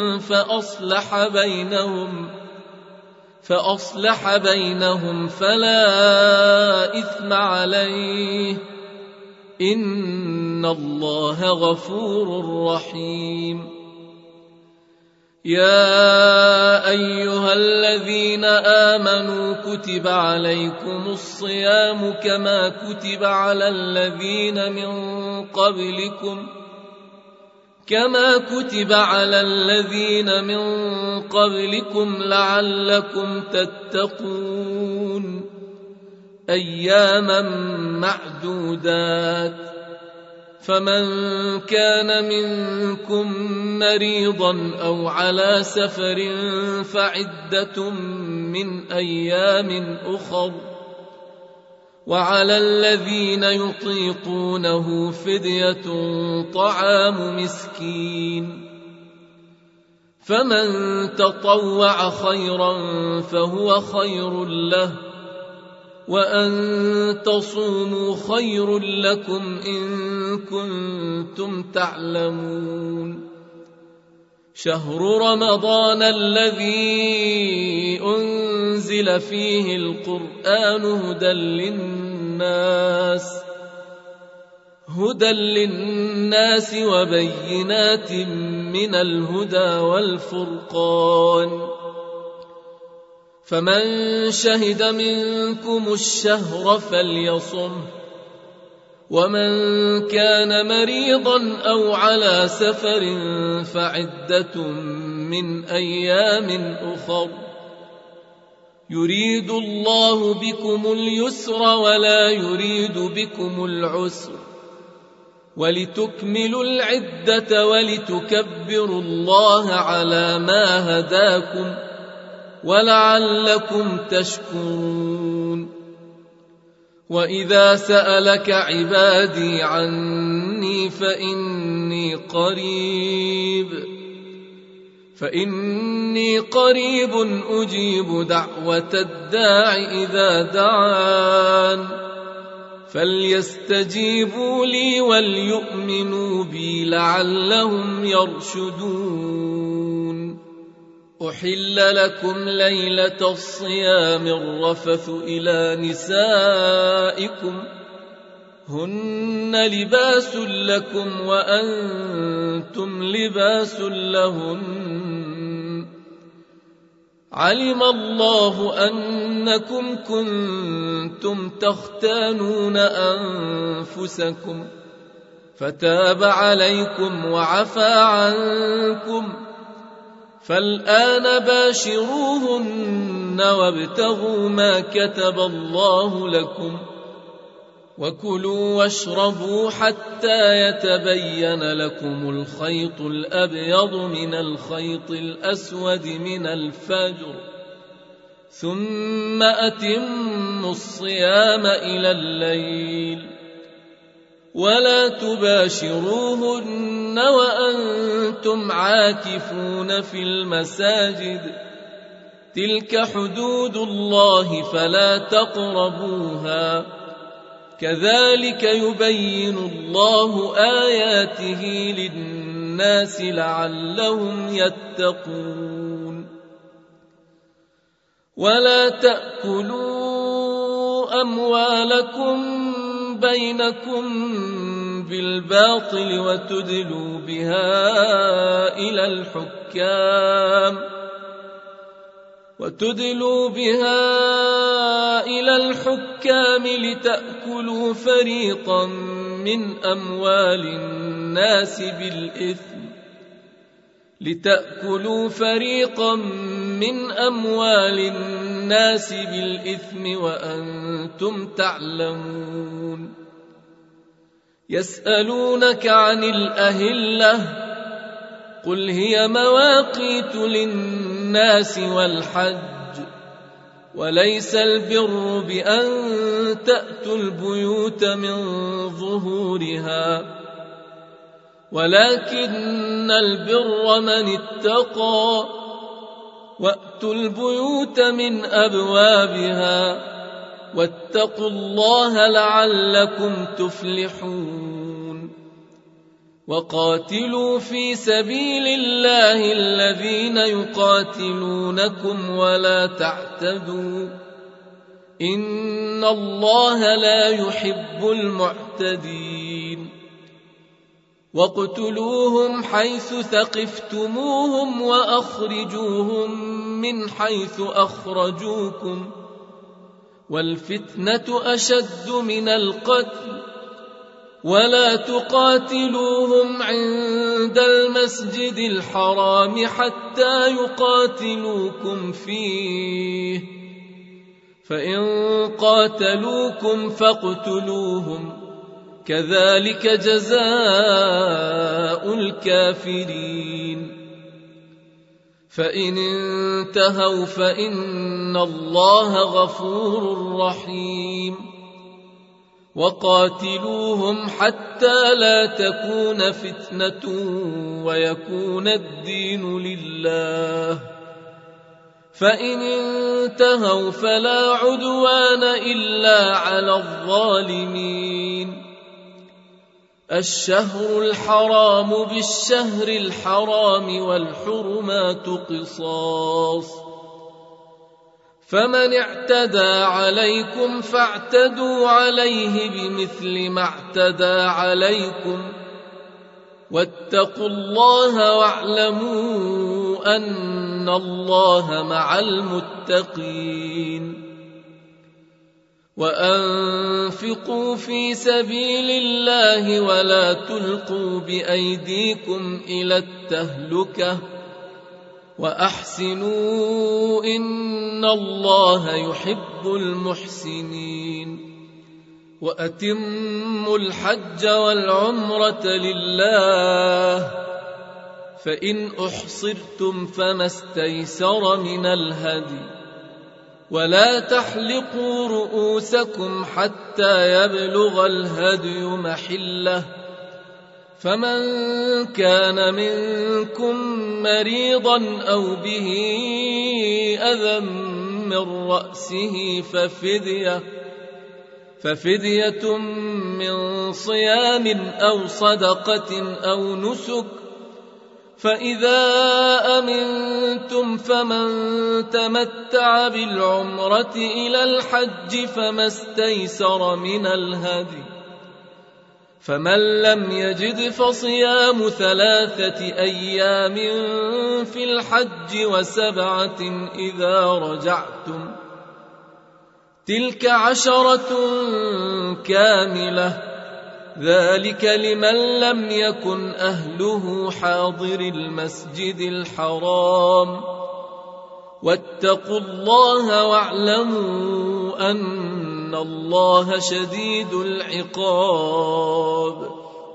فأصلح بينهم فلا إثم عليه إن الله غفور رحيم يا أيها الذين آمنوا كتب عليكم الصيام كما كتب على الذين من قبلكم لعلكم تتقون أياما معدودات فمن كان منكم مريضا أو على سفر فعدة من أيام أخر وعلى الذين يطيقونه فدية طعام مسكين فمن تطوع خيرا فهو خير له، وأن تصوموا خير لكم إن كنتم تعلمون. شهر رمضان الذي أنزل فيه القرآن هدى للناس وبينات من الهدى والفرقان، فمن شهد منكم الشهر فليصمه، ومن كان مريضا أو على سفر فعدة من أيام أخر، يريد الله بكم اليسر ولا يريد بكم العسر، ولتكملوا العدة ولتكبروا الله على ما هداكم ولعلكم تشكرون. وإذا سألك عبادي عني فإني قريب أجيب دعوة الداع إذا دعان، فليستجيبوا لي وليؤمنوا بي لعلهم يرشدون. أحل لكم ليلة الصيام الرفث إلى نسائكم هن لباس لكم وأنتم لباس لهن، علم الله أنكم كنتم تختانون أنفسكم فتاب عليكم وعفى عنكم، فالآن باشروهن وابتغوا ما كتب الله لكم، وكلوا واشربوا حتى يتبين لكم الخيط الأبيض من الخيط الأسود من الفجر، ثم أتموا الصيام إلى الليل، ولا تباشروهن وأنتم عاكفون في المساجد، تلك حدود الله فلا تقربوها، كذلك يبين الله آياته للناس لعلهم يتقون. ولا تأكلوا أموالكم بينكم بالباطل وتدلوا بها إلى الحكام لتأكلوا فريقا من أموال الناس بالإثم وأنتم تعلمون. يسألونك عن الأهلة قل هي مواقيت للناس والحج، وليس البر بأن تأتوا البيوت من ظهورها، ولكن البر من اتقى، وأتوا البيوت من أبوابها، واتقوا الله لعلكم تفلحون. وقاتلوا في سبيل الله الذين يقاتلونكم ولا تعتدوا، إن الله لا يحب المعتدين. واقتلوهم حيث ثقفتموهم وأخرجوهم من حيث أخرجوكم، والفتنة أشد من القتل، ولا تقاتلوهم عند المسجد الحرام حتى يقاتلوكم فيه، فإن قاتلوكم فاقتلوهم، كذلك جزاء الكافرين. فإن انتهوا فإن الله غفور رحيم. وقاتلوهم حتى لا تكون فتنة ويكون الدين لله، فإن انتهوا فلا عدوان إلا على الظالمين. الشهر الحرام بالشهر الحرام والحرمات قصاص، فمن اعتدى عليكم فاعتدوا عليه بمثل ما اعتدى عليكم، واتقوا الله واعلموا أن الله مع المتقين. وأنفقوا في سبيل الله ولا تلقوا بأيديكم إلى التهلكة وأحسنوا إن الله يحب المحسنين. وأتموا الحج والعمرة لله، فإن أحصرتم فما استيسر من الهدي، ولا تحلقوا رؤوسكم حتى يبلغ الهدي محله، فمن كان منكم مريضا أو به أذى من رأسه ففدية من صيام أو صدقة أو نسك، فإذا أمنتم فمن تمتع بالعمرة إلى الحج فما استيسر من الهدي، فمن لم يجد فصيام 3 أيام في الحج و7 إذا رجعتم، تلك 10 كاملة، ذلك لمن لم يكن أهله حاضر المسجد الحرام. واتقوا الله واعلموا أن الله شديد العقاب.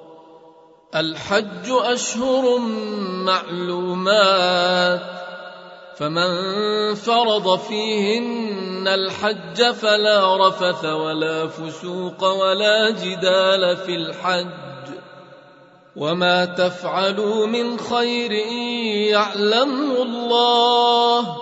الحج أشهر معلومات، فمن فرض فيهن الحج فلا رفث ولا فسوق ولا جدال في الحج، وما تفعلوا من خير يعلمه الله،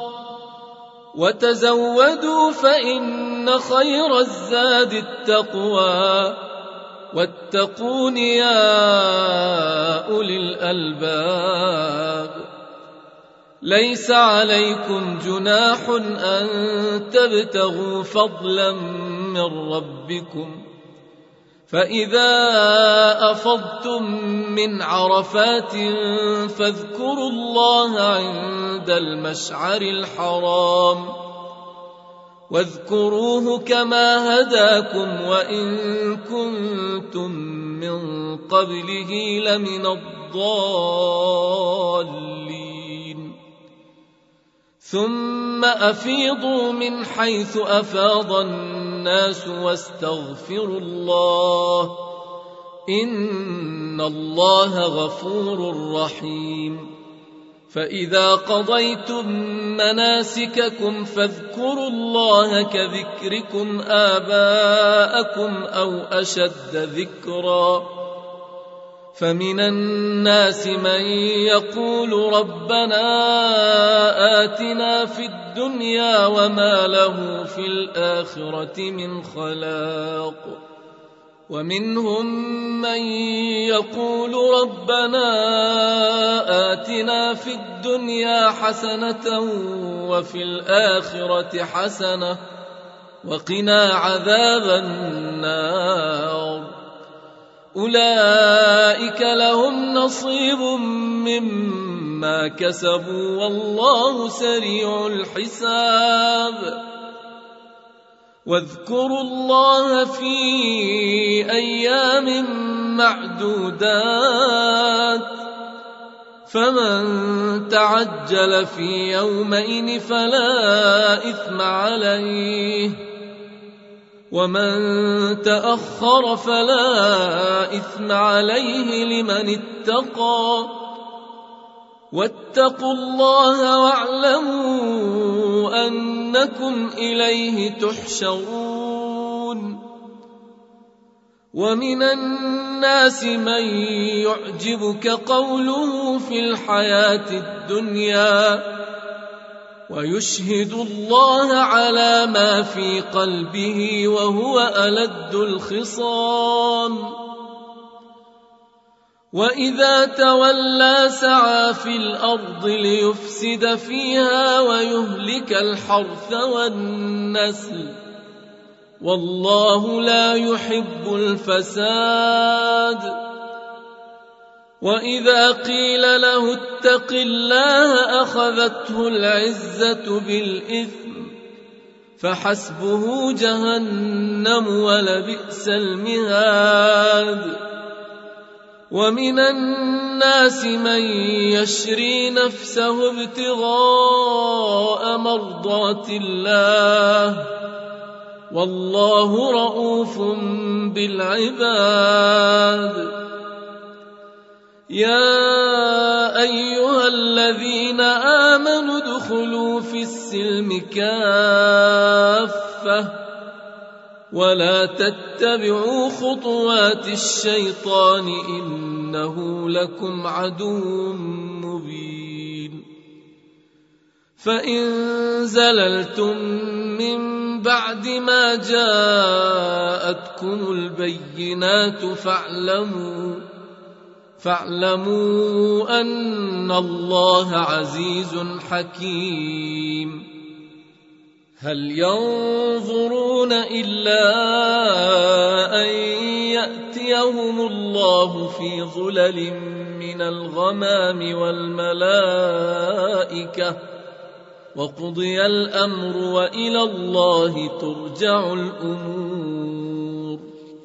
وتزودوا فإن خير الزاد التقوى، واتقون يا أولي الألباب. ليس عليكم جناح أن تبتغوا فضلا من ربكم، فإذا أفضتم من عرفات فاذكروا الله عند المشعر الحرام، واذكروه كما هداكم وإن كنتم من قبله لمن الضالين. ثم أفيضوا من حيث أفاض الناس واستغفروا الله، إن الله غفور رحيم. فإذا قضيتم مناسككم فاذكروا الله كذكركم آباءكم أو أشد ذكرا، فمن الناس من يقول ربنا آتنا في الدنيا وما له في الآخرة من خلاق، ومنهم من يقول ربنا آتنا في الدنيا حسنة وفي الآخرة حسنة وقنا عذاب النار. أولئك لهم نصيب مما كسبوا والله سريع الحساب. واذكروا الله في أيام معدودات، فمن تعجل في يومين فلا إثم عليه، ومن تأخر فلا إثم عليه لمن اتقى. واتقوا الله واعلموا أنكم إليه تحشرون. ومن الناس من يعجبك قوله في الحياة الدنيا ويشهد الله على ما في قلبه وهو ألد الخصام وإذا تولى سعى في الأرض ليفسد فيها ويهلك الحرث والنسل والله لا يحب الفساد وإذا قيل له اتق الله أخذته العزة بالإثم فحسبه جهنم ولبئس المهاد ومن الناس من يشري نفسه ابتغاء مرضات الله والله رؤوف بالعباد يا أيها الذين آمنوا ادخلوا في السلم كافة ولا تتبعوا خطوات الشيطان إنه لكم عدو مبين فإن زللتم من بعد ما جاءتكم البينات فاعلموا أن الله عزيز حكيم هل ينظرون إلا أن يأتيهم الله في ظلل من الغمام والملائكة وقضي الأمر وإلى الله ترجع الأمور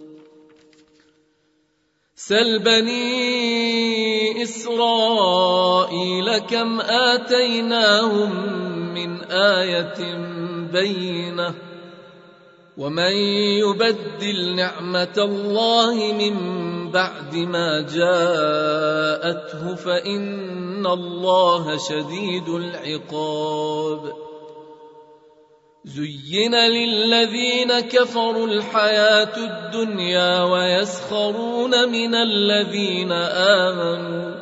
سل بني إسرائيل كم آتيناهم من آية بينة ومن يبدل نعمة الله من بعد ما جاءته فإن الله شديد العقاب زين للذين كفروا الحياة الدنيا ويسخرون من الذين آمنوا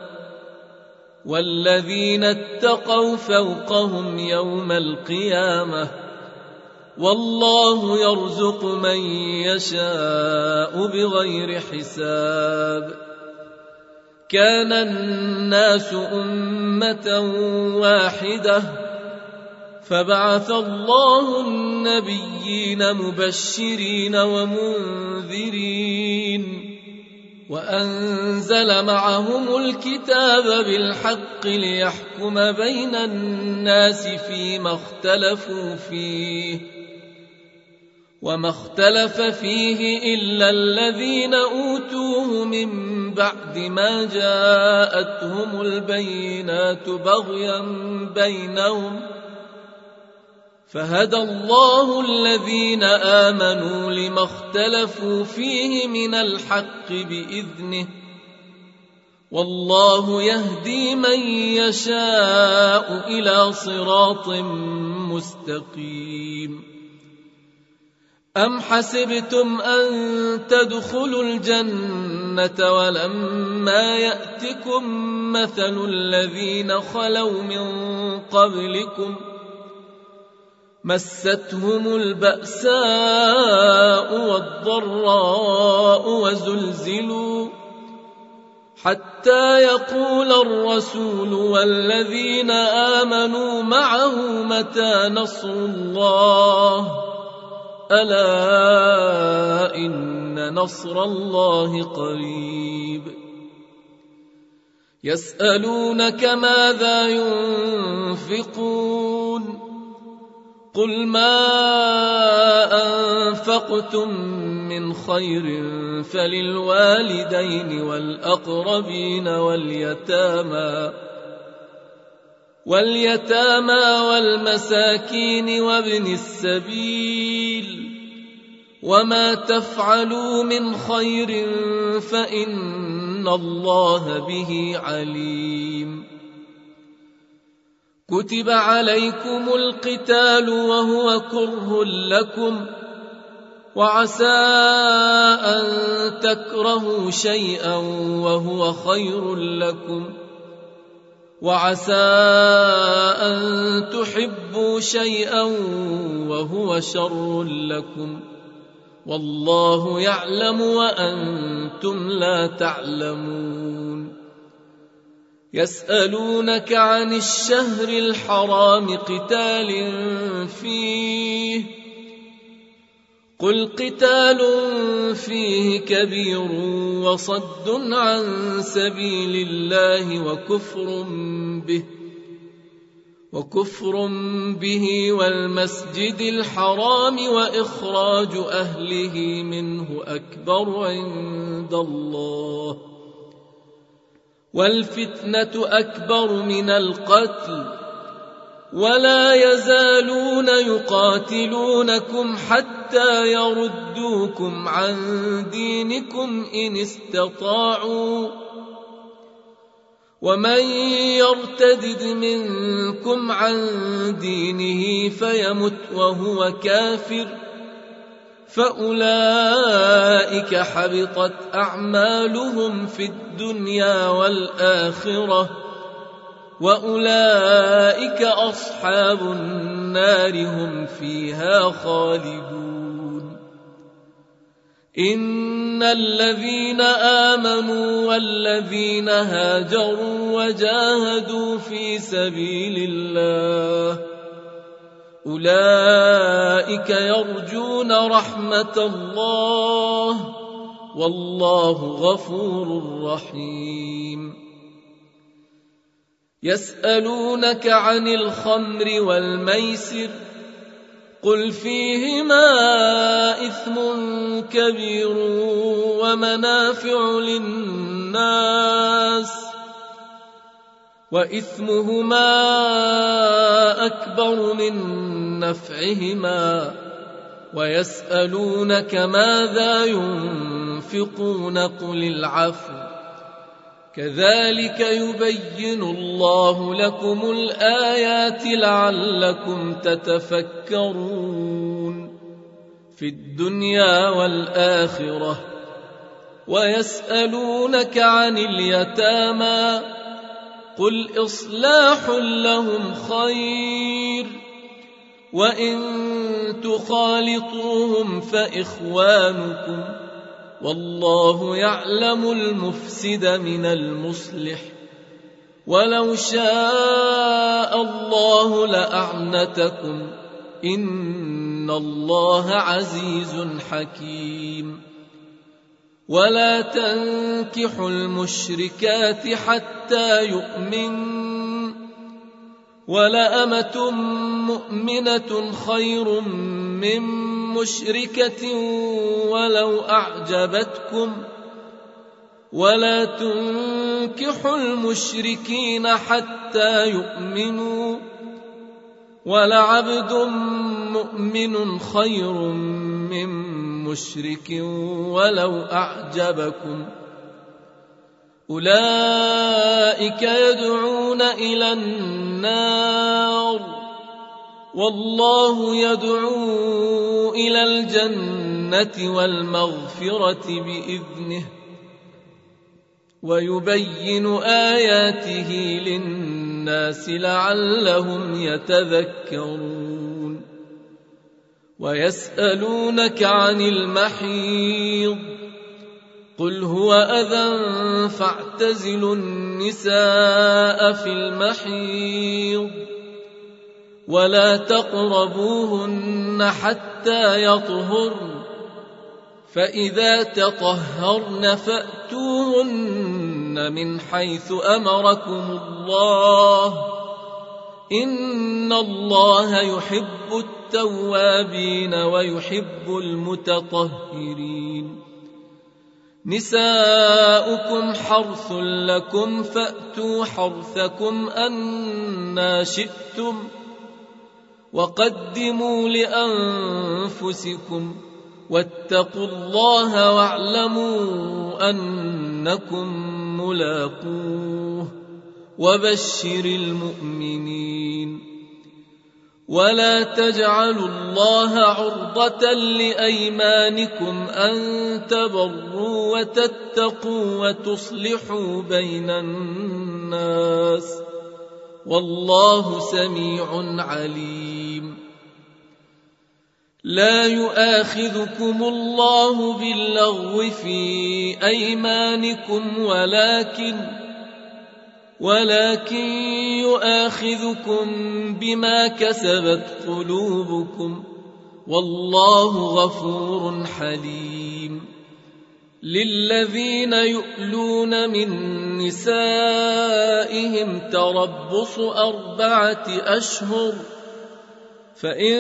والذين اتقوا فوقهم يوم القيامة والله يرزق من يشاء بغير حساب كان الناس أمة واحدة فبعث الله النبيين مبشرين ومنذرين وأنزل معهم الكتاب بالحق ليحكم بين الناس فيما اختلفوا فيه وما اختلف فيه إلا الذين أوتوه من بعد ما جاءتهم البينات بغيا بينهم فهدى الله الذين آمنوا لما اختلفوا فيه من الحق بإذنه والله يهدي من يشاء إلى صراط مستقيم أم حسبتم أن تدخلوا الجنة ولما يأتكم مثل الذين خلوا من قبلكم مستهم البأساء والضراء وزلزلوا حتى يقول الرسول والذين آمنوا معه متى نصر الله ألا إن نصر الله قريب يسألونك ماذا ينفقون قل ما أنفقتم من خير فللوالدين والأقربين واليتامى والمساكين وابن السبيل وما تفعلوا من خير فإن الله به عليم كتب عليكم القتال وهو كره لكم وعسى أن تكرهوا شيئا وهو خير لكم، وعسى أن تحبوا شيئا وهو شر لكم، والله يعلم وأنتم لا تعلمون. يسألونك عن الشهر الحرام قتال فيه، قل قتال فيه كبير وصد عن سبيل الله وكفر به والمسجد الحرام وإخراج أهله منه أكبر عند الله، والفتنة أكبر من القتل، ولا يزالون يقاتلونكم حتى يردوكم عن دينكم إن استطاعوا، ومن يرتدد منكم عن دينه فيمت وهو كافر فأولئك حبطت أعمالهم في الدنيا والآخرة، وأولئك أصحاب النار هم فيها خالدون. إن الذين آمنوا والذين هاجروا وجاهدوا في سبيل الله أولئك يرجون رحمة الله، والله غفور رحيم. يسألونك عن الخمر والميسر، قل فيهما إثم كبير ومنافع للناس، وإثمهما أكبر من نفعهما، ويسألونك ماذا ينفقون قل العفو، كذلك يبين الله لكم الآيات لعلكم تتفكرون في الدنيا والآخرة. ويسألونك عن اليتامى، قل إصلاح لهم خير، وإن تخالطوهم فإخوانكم، والله يعلم المفسد من المصلح، ولو شاء الله لأعنتكم، إن الله عزيز حكيم. ولا تنكحوا المشركات حتى يؤمنوا، ولأمة مؤمنة خير من مشركة ولو أعجبتكم، ولا تنكحوا المشركين حتى يؤمنوا، ولعبد مؤمن خير من مشرك ولو أعجبكم، أولئك يدعون إلى النار، والله يدعو إلى الجنة والمغفرة بإذنه، ويبين آياته للناس لعلهم يتذكرون. ويسألونك عن المحيض، قل هو أذى فاعتزلوا النساء في المحيض، ولا تقربوهن حتى يطهرن، فإذا تطهرن فأتوهن من حيث أمركم الله، إن الله يحب التوابين ويحب المتطهرين. نساؤكم حرث لكم فأتوا حرثكم أنى شئتم، وقدموا لأنفسكم، واتقوا الله واعلموا أنكم ملاقوه، وبشر المؤمنين. ولا تجعلوا الله عرضة لأيمانكم أن تبروا وتتقوا وتصلحوا بين الناس والله سميع عليم. لا يؤاخذكم الله باللغو في أيمانكم ولكن يؤاخذكم بما كسبت قلوبكم والله غفور حليم. للذين يؤلون من نسائهم تربص 4 أشهر فإن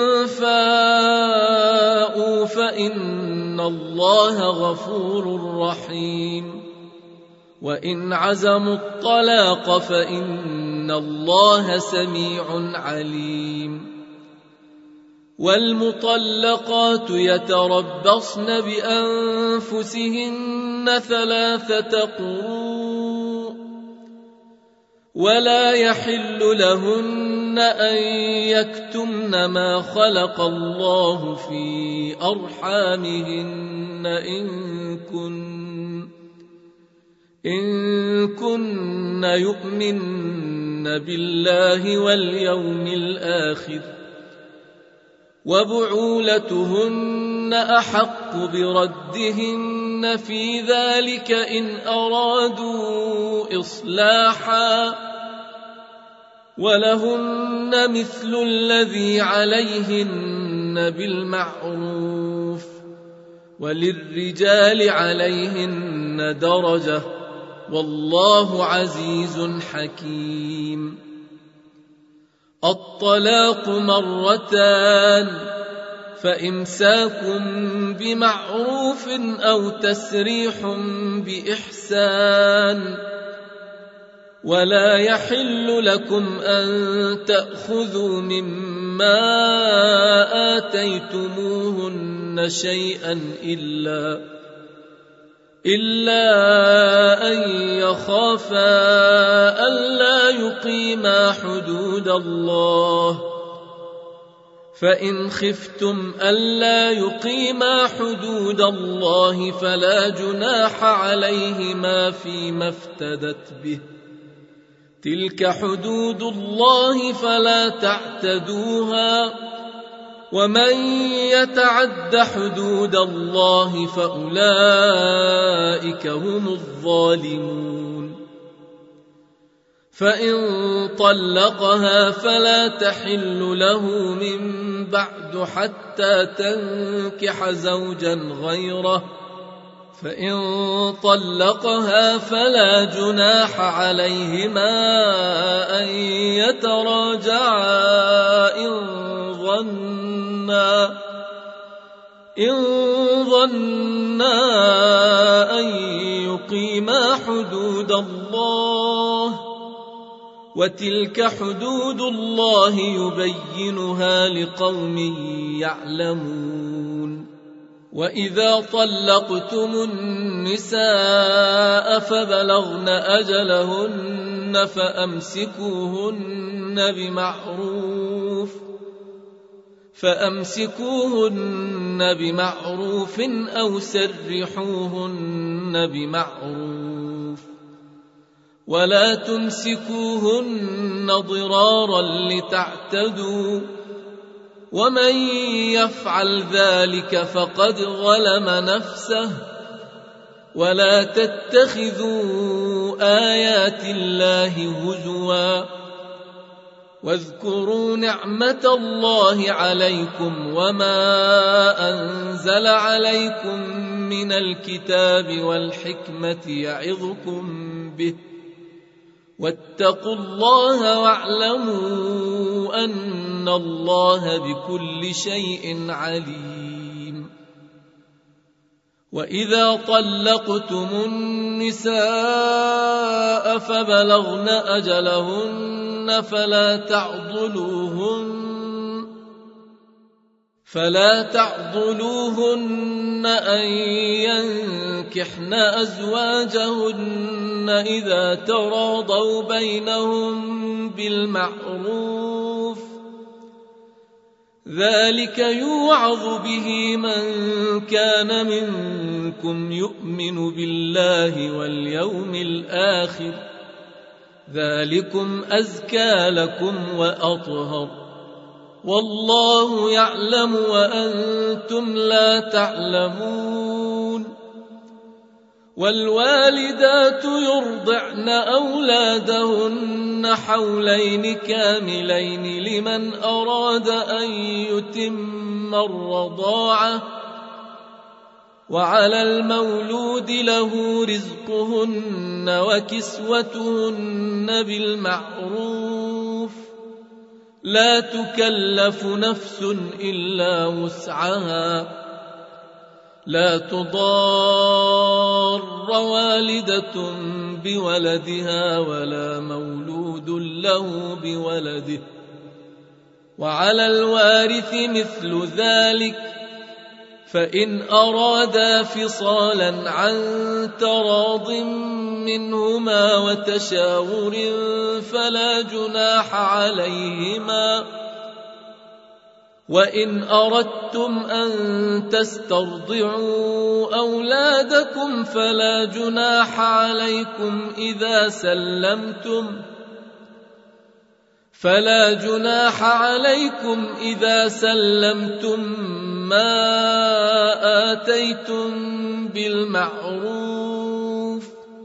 فاءوا فإن الله غفور رحيم. وإن عزموا الطلاق فإن الله سميع عليم. والمطلقات يتربصن بأنفسهن 3 قروء ولا يحل لهن أن يكتمن ما خلق الله في أرحامهن إن كن يؤمن بالله واليوم الآخر وبعولتهن أحق بردهن في ذلك إن أرادوا إصلاحا ولهن مثل الذي عليهن بالمعروف وللرجال عليهن درجة والله عزيز حكيم. الطلاق 2 فإمساك بمعروف أو تسريح بإحسان ولا يحل لكم أن تأخذوا مما آتيتموهن شيئا إلا أن يخافا ألا يقيما حدود الله فإن خفتم ألا يقيما حدود الله فلا جناح عليهما فيما افتدت به تلك حدود الله فلا تعتدوها ومن يتعد حدود الله فأولئك هم الظالمون. فإن طلقها فلا تحل له من بعد حتى تنكح زوجا غيره فإن طلقها فلا جناح عليهما أن يتراجعا إن ظنا أن يقيما حدود الله وتلك حدود الله يبينها لقوم يعلمون. وإذا طلقتم النساء فبلغن أجلهن فأمسكوهن بمعروف أو سرحوهن بمعروف ولا تمسكوهن ضرارا لتعتدوا ومن يفعل ذلك فقد ظلم نفسه ولا تتخذوا آيات الله هزوا واذكروا نعمة الله عليكم وما أنزل عليكم من الكتاب والحكمة يعظكم به واتقوا الله واعلموا أن الله بكل شيء عليم. وإذا طلقتم النساء فبلغن أجلهن فلا تعضلوهن أن ينكحن أزواجهن إذا تراضوا بينهم بالمعروف ذلك يوعظ به من كان منكم يؤمن بالله واليوم الآخر ذلكم أزكى لكم وأطهر والله يعلم وأنتم لا تعلمون والوالدات يرضعن أولادهن حولين كاملين لمن أراد أن يتم الرضاعة وعلى المولود له رزقهن وكسوتهن بالمعروف لا تكلف نفس إلا وسعها لا تضار والدة بولدها ولا مولود له بولده وعلى الوارث مثل ذلك فإن أرادا فصالا عن تراض منهما وتشاور فلا جناح عليهما وإن أردتم أن تسترضعوا أولادكم فلا جناح عليكم إذا سلمتم ما آتيتم بالمعروف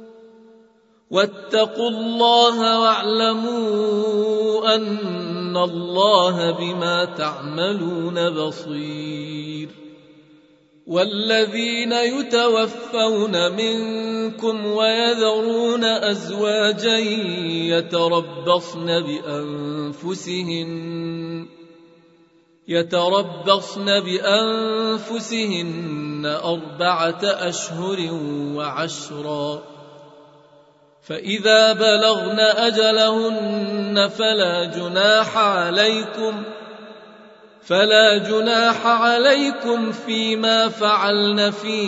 واتقوا الله واعلموا أن الله بما تعملون بصير والذين يتوفون منكم ويذرون أزواجا يتربصن بأنفسهن 4 أشهر و10 فإذا بلغن أجلهن فلا جناح عليكم فيما فعلن في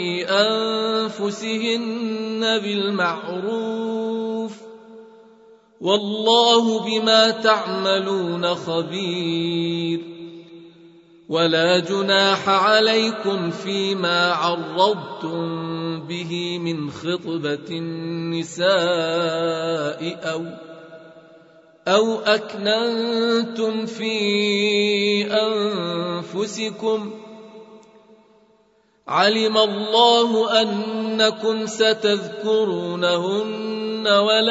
أنفسهن بالمعروف والله بما تعملون خبير ولا جناح عليكم فيما عرضتم به من خطبة النساء أو أكننتم في أنفسكم علم الله أنكم ستذكرونهن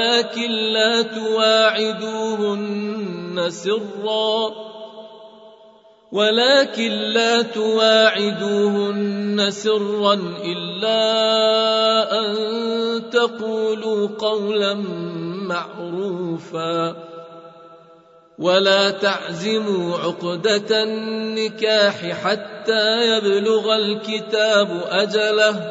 ولكن لا تواعدوهن سرا إلا أن تقولوا قولا معروفا ولا تعزموا عقدة النكاح حتى يبلغ الكتاب أجله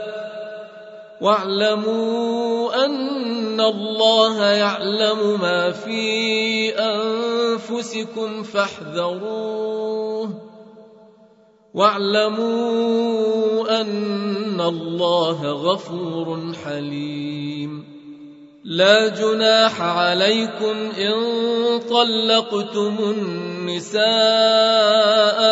واعلموا أن الله يعلم ما في أنفسكم فاحذروه واعلموا أن الله غفور حليم لا جناح عليكم إن طلقتم النساء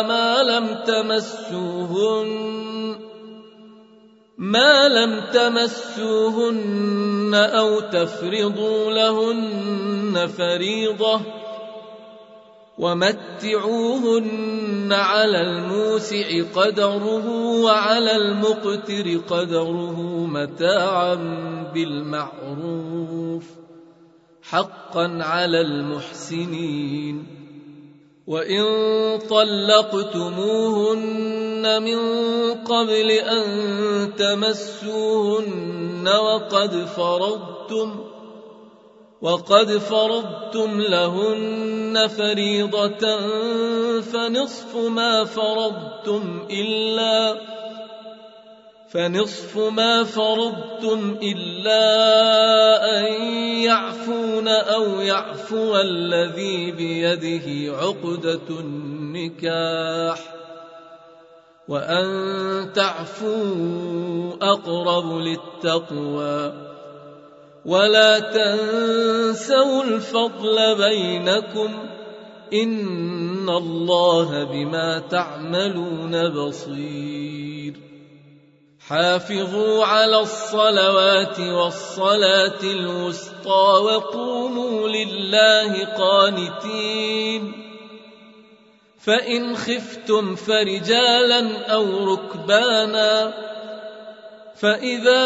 ما لم تمسوهن أو تفرضوا لهن فريضة ومتعوهن على الموسع قدره وعلى المقتر قدره متاعا بالمعروف حقا على المحسنين وإن طلقتموهن من قبل أن تمسوهن وقد فرضتم لهن فريضة فنصف ما فرضتم إلا أن يعفون أو يعفو الذي بيده عقدة النكاح وأن تعفوا أقرب للتقوى ولا تنسوا الفضل بينكم إن الله بما تعملون بصير. حافظوا على الصلوات والصلاة الوسطى وقوموا لله قانتين. فإن خفتم فرجالا أو ركبانا، فإذا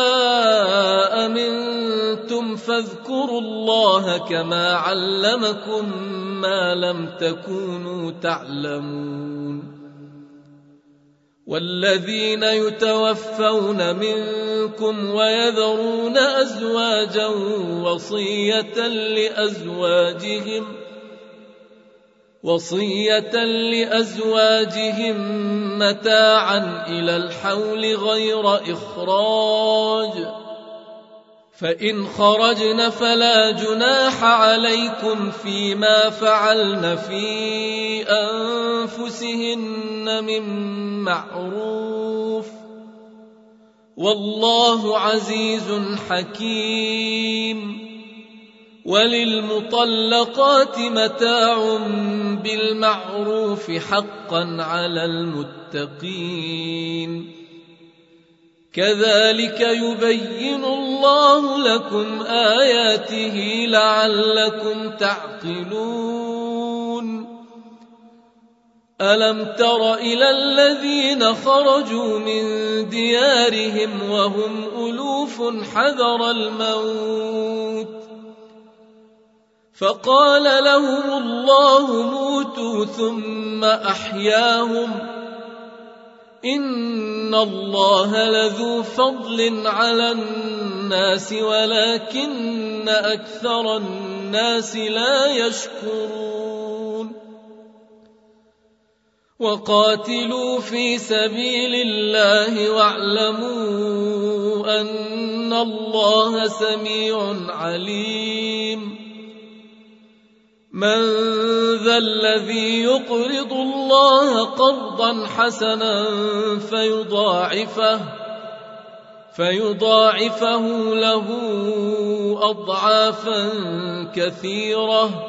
أمنتم فاذكروا الله كما علمكم ما لم تكونوا تعلمون. والذين يتوفون منكم ويذرون أزواجا وصية لأزواجهم متاعا إلى الحول غير إخراج، فإن خرجن فلا جناح عليكم فيما فعلن في أنفسهن من معروف، والله عزيز حكيم. وللمطلقات متاع بالمعروف حقا على المتقين. كذلك يبين الله لكم آياته لعلكم تعقلون. ألم تر إلى الذين خرجوا من ديارهم وهم ألوف حذر الموت، فقال لهم الله موتوا ثم أحياهم، إن الله لذو فضل على الناس ولكن أكثر الناس لا يشكرون. وقاتلوا في سبيل الله واعلموا أن الله سميع عليم. من ذا الذي يقرض الله قرضا حسنا فيضاعفه له أضعافا كثيرة،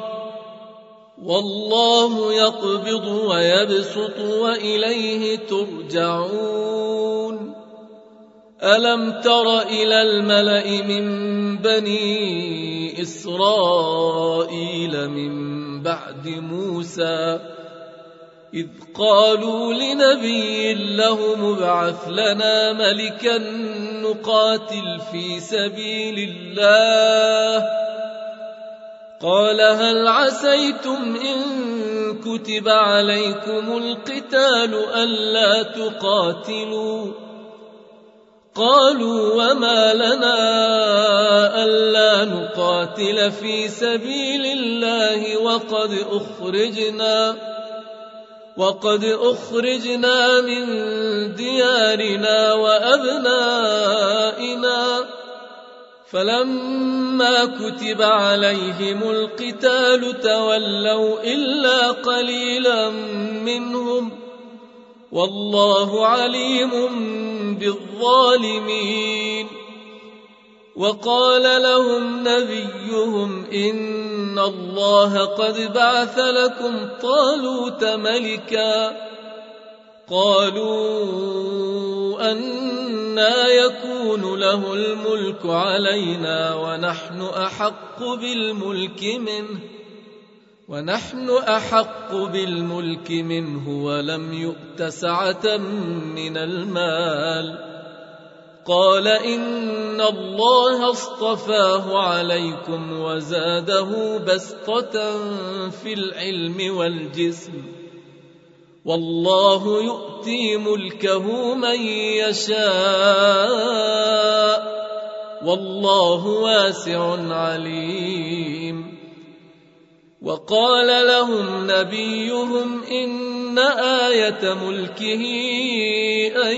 والله يقبض ويبسط وإليه ترجعون. ألم تر إلى الملأ من بني إسرائيل من بعد موسى إذ قالوا لنبي له ابعث لنا ملكا نقاتل في سبيل الله، قال هل عسيتم إن كتب عليكم القتال ألا تقاتلوا؟ قالوا وما لنا ألا نقاتل في سبيل الله وقد أخرجنا من ديارنا وأبنائنا. فلما كتب عليهم القتال تولوا إلا قليلا منهم، والله عليم بالظالمين. وقال لهم نبيهم إن الله قد بعث لكم طالوت ملكا. قالوا أنى يكون له الملك علينا ونحن أحق بالملك منه ولم يؤت سعة من المال. قال إن الله اصطفاه عليكم وزاده بسطة في العلم والجسم، والله يؤتي ملكه من يشاء، والله واسع عليم. وقال لهم نبيهم إن آية ملكه أن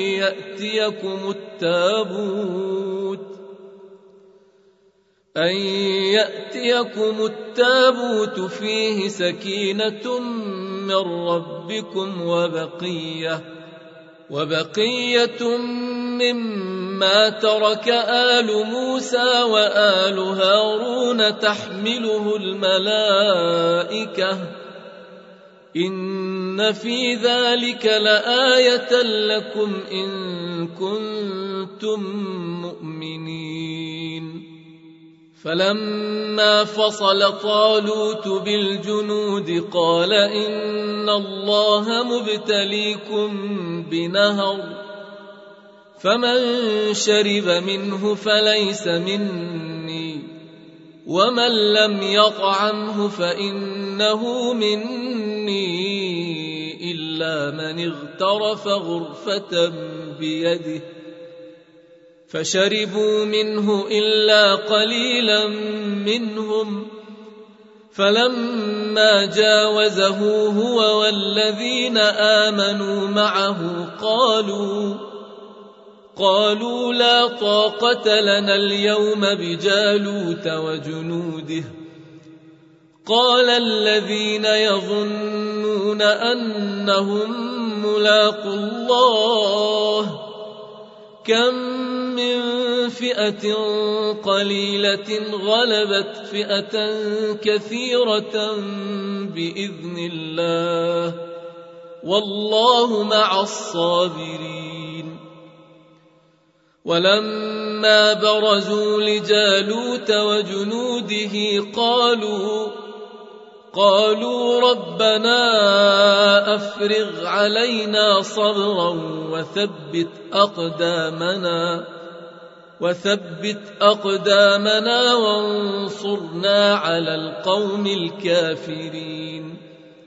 يأتيكم التابوت فيه سكينة من ربكم وبقية مما ترك آل موسى وآل هارون تحمله الملائكة إن في ذلك لآية لكم إن كنتم مؤمنين فلما فصل طالوت بالجنود قال إن الله مبتليكم بنهر فمن شرب منه فليس مني ومن لم يطعمه فإنه مني إلا من اغترف غرفة بيده فشربوا منه إلا قليلا منهم فلما جاوزه هو والذين آمنوا معه قالوا لا طاقة لنا اليوم بجالوت وجنوده قال الذين يظنون أنهم ملاقو الله كم من فئة قليلة غلبت فئة كثيرة بإذن الله والله مع الصابرين ولما برزوا لجالوت وجنوده قالوا ربنا أفرغ علينا صبرا وثبت أقدامنا وانصرنا على القوم الكافرين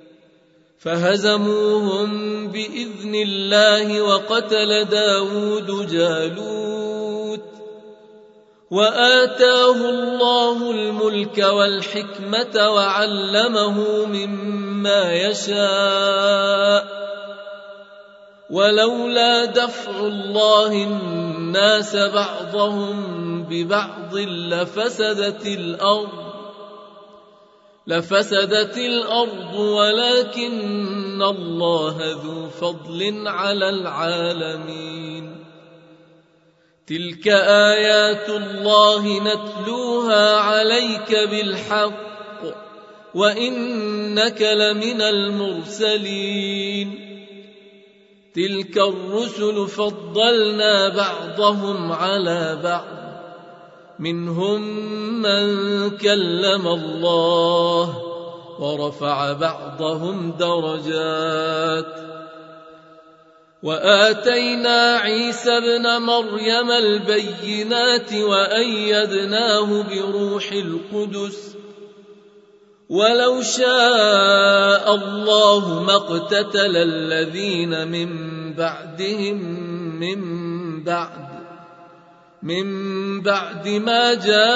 فهزموهم بإذن الله وقتل داود جالوت وآتاه الله الملك والحكمة وعلمه مما يشاء ولولا دفع الله الناس بعضهم ببعض لفسدت الأرض ولكن الله ذو فضل على العالمين تلك آيات الله نتلوها عليك بالحق وإنك لمن المرسلين تلك الرسل فضلنا بعضهم على بعض منهم من كلم الله ورفع بعضهم درجات وآتينا عيسى ابن مريم البينات وأيدناه بروح القدس ولو شاء الله ما اقتتل الذين من بعدهم من بعد ما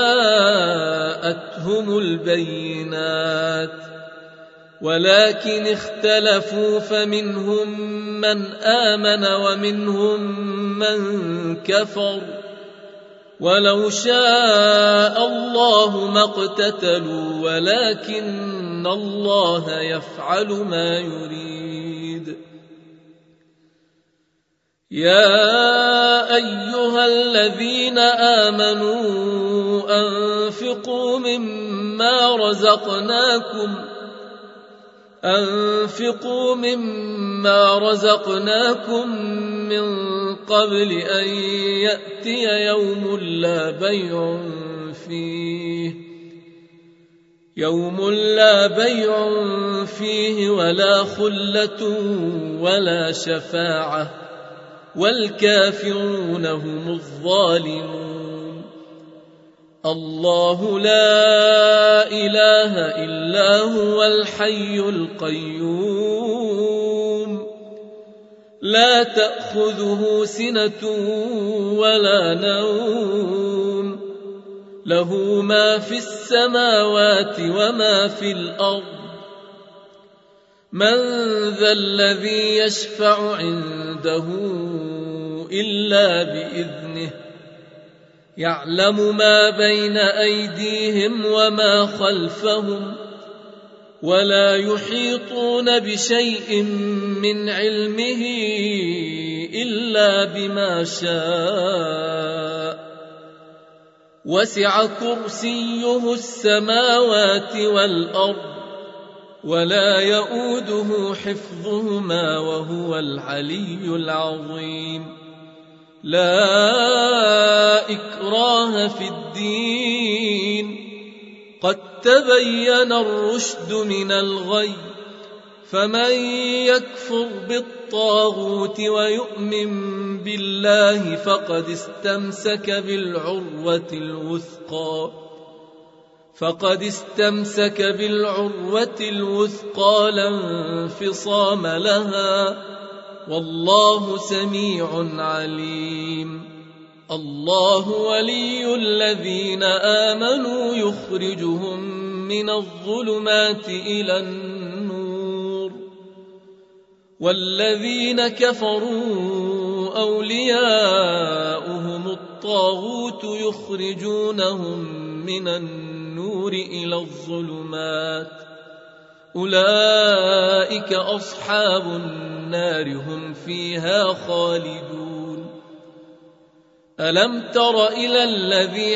جاءتهم البينات ولكن اختلفوا فمنهم من آمن ومنهم من كفر ولو شاء الله ما اقتتلوا ولكن الله يفعل ما يريد يا أيها الذين آمنوا أنفقوا مما رزقناكم من قبل أن يأتي يوم لا بيع فيه ولا خلة ولا شفاعة والكافرون هم الظالمون الله لا إله إلا هو الحي القيوم لا تأخذه سنة ولا نوم له ما في السماوات وما في الأرض من ذا الذي يشفع عنده إلا بإذنه يعلم ما بين أيديهم وما خلفهم ولا يحيطون بشيء من علمه إلا بما شاء وسع كرسيه السماوات والأرض ولا يؤوده حفظهما وهو العلي العظيم لا إكراه في الدين قد تبين الرشد من الغي فمن يكفر بالطاغوت ويؤمن بالله فقد استمسك بالعروة الوثقى لا انفصام لها والله سميع عليم الله ولي الذين آمنوا يخرجهم من الظلمات إلى النور والذين كفروا أولياؤهم الطاغوت يخرجونهم من النور إلى الظلمات أولئك أصحاب النار هم فيها خالدون ألم تر إلى الذي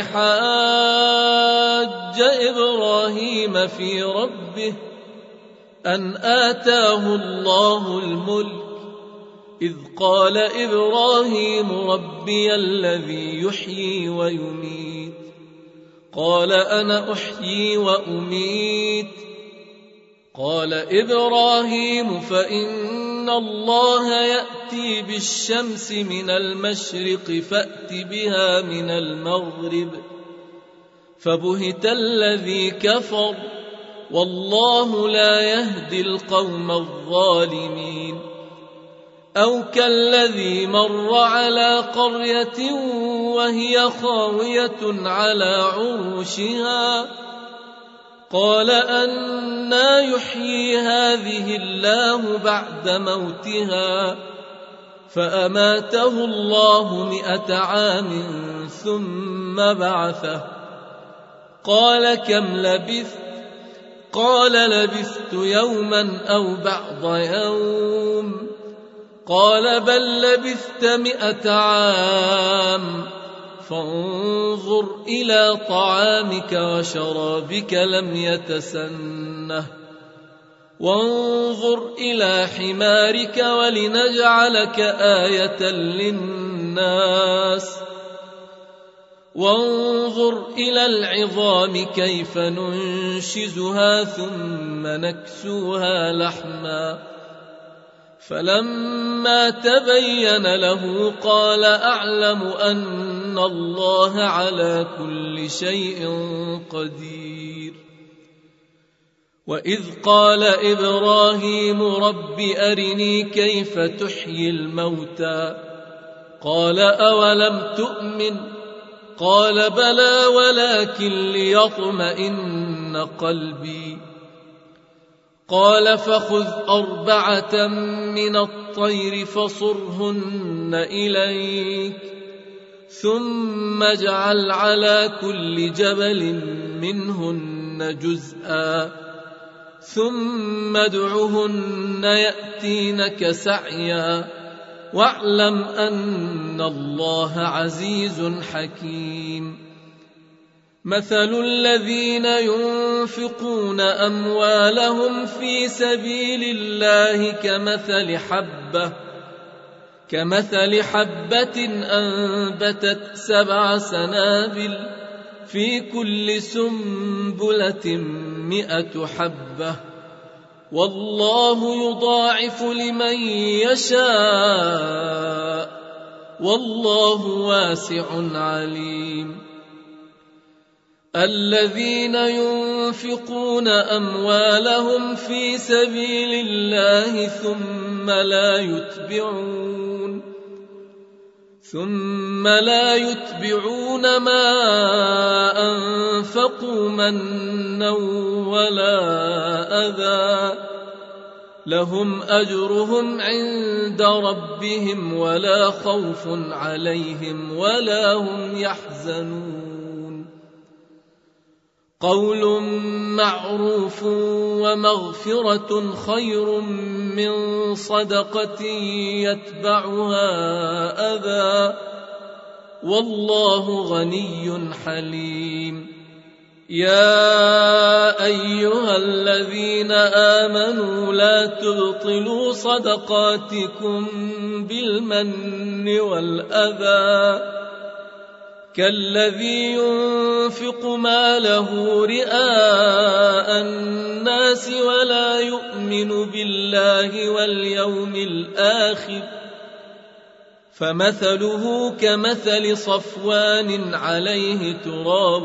حاج إبراهيم في ربه أن آتاه الله الملك إذ قال إبراهيم ربي الذي يحيي ويميت قال أنا أحيي وأميت قال إبراهيم فإن الله يأتي بالشمس من المشرق فأت بها من المغرب فبهت الذي كفر والله لا يهدي القوم الظالمين أو كالذي مر على قرية وهي خاوية على عروشها قال أنى يحيي هذه الله بعد موتها فأماته الله 100 عام ثم بعثه قال كم لبثت قال لبثت يوما أو بعض يوم قال بل لبثت 100 عام فانظر إلى طعامك وشرابك لم يتسنه وانظر إلى حمارك ولنجعلك آية للناس وانظر إلى العظام كيف ننشزها ثم نكسوها لحما فلما تبين له قال أعلم أن الله على كل شيء قدير وإذ قال إبراهيم رب أرني كيف تحيي الموتى قال أولم تؤمن قال بلى ولكن ليطمئن قلبي قال فخذ 4 من الطير فصرهن إليك ثم اجعل على كل جبل منهن جزءا ثم ادعهن يأتينك سعيا واعلم أن الله عزيز حكيم مثل الذين ينفقون أموالهم في سبيل الله كمثل حبة أنبتت 7 سنابل في كل سنبلة 100 حبة والله يضاعف لمن يشاء والله واسع عليم الذين ينفقون أموالهم في سبيل الله ثم لا يتبعون ما أنفقوا منا ولا أذى لهم أجرهم عند ربهم ولا خوف عليهم ولا هم يحزنون قول معروف ومغفرة خير من صدقة يتبعها أذى والله غني حليم. يا أيها الذين آمنوا لا تبطلوا صدقاتكم بالمن والأذى كالذي ينفق ماله رئاء الناس ولا يؤمن بالله واليوم الآخر فمثله كمثل صفوان عليه تراب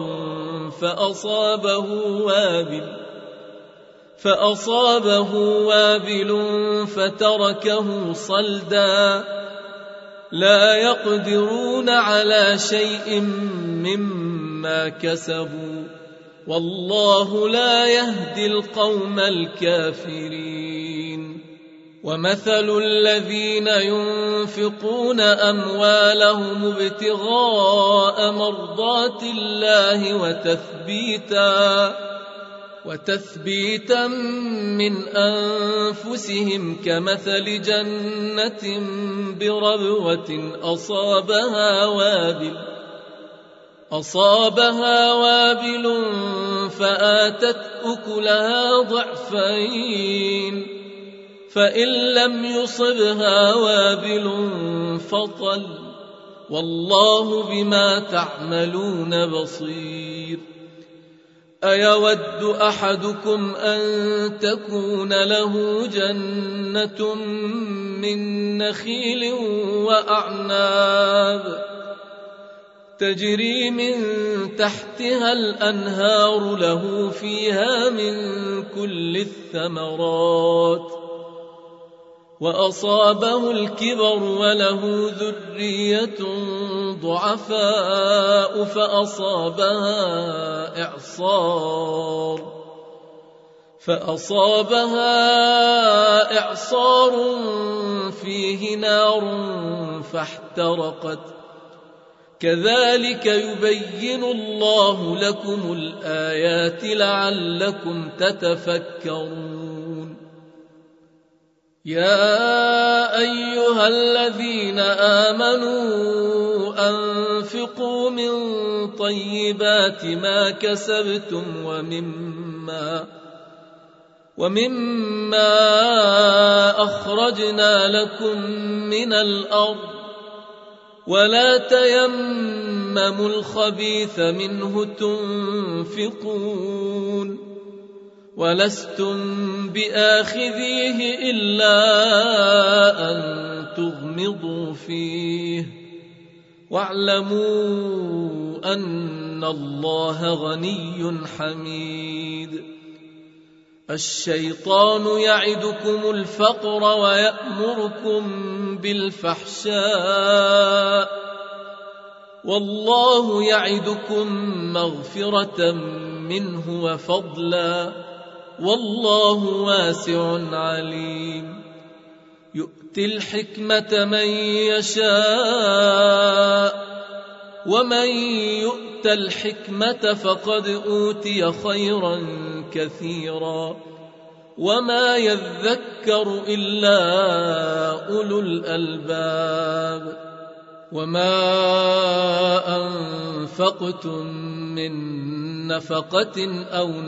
فأصابه وابل فتركه صلدا لا يقدرون على شيء مما كسبوا والله لا يهدي القوم الكافرين. ومثل الذين ينفقون أموالهم ابتغاء مرضات الله وتثبيتا من أنفسهم كمثل جنة بربوة أصابها وابل فآتت أكلها ضعفين فإن لم يصبها وابل فطل والله بما تعملون بصير. أيود أحدكم أن تكون له جنة من نخيل وأعناب تجري من تحتها الأنهار له فيها من كل الثمرات وأصابه الكبر وله ذرية ضعفاء فأصابها إعصار فيه نار فاحترقت كذلك يبين الله لكم الآيات لعلكم تتفكرون. يا أيها الذين آمنوا أنفقوا من طيبات ما كسبتم ومما أخرجنا لكم من الأرض ولا تيمموا الخبيث منه تنفقون ولستم بآخذيه إلا أن تغمضوا فيه واعلموا أن الله غني حميد. الشيطان يعدكم الفقر ويأمركم بالفحشاء والله يعدكم مغفرة منه وفضلا والله واسع عليم. يؤتي الحكمة من يشاء ومن يؤت الحكمة فقد أوتي خيرا كثيرا وما يذكر إلا أولو الألباب. وما أنفقتم من نفقة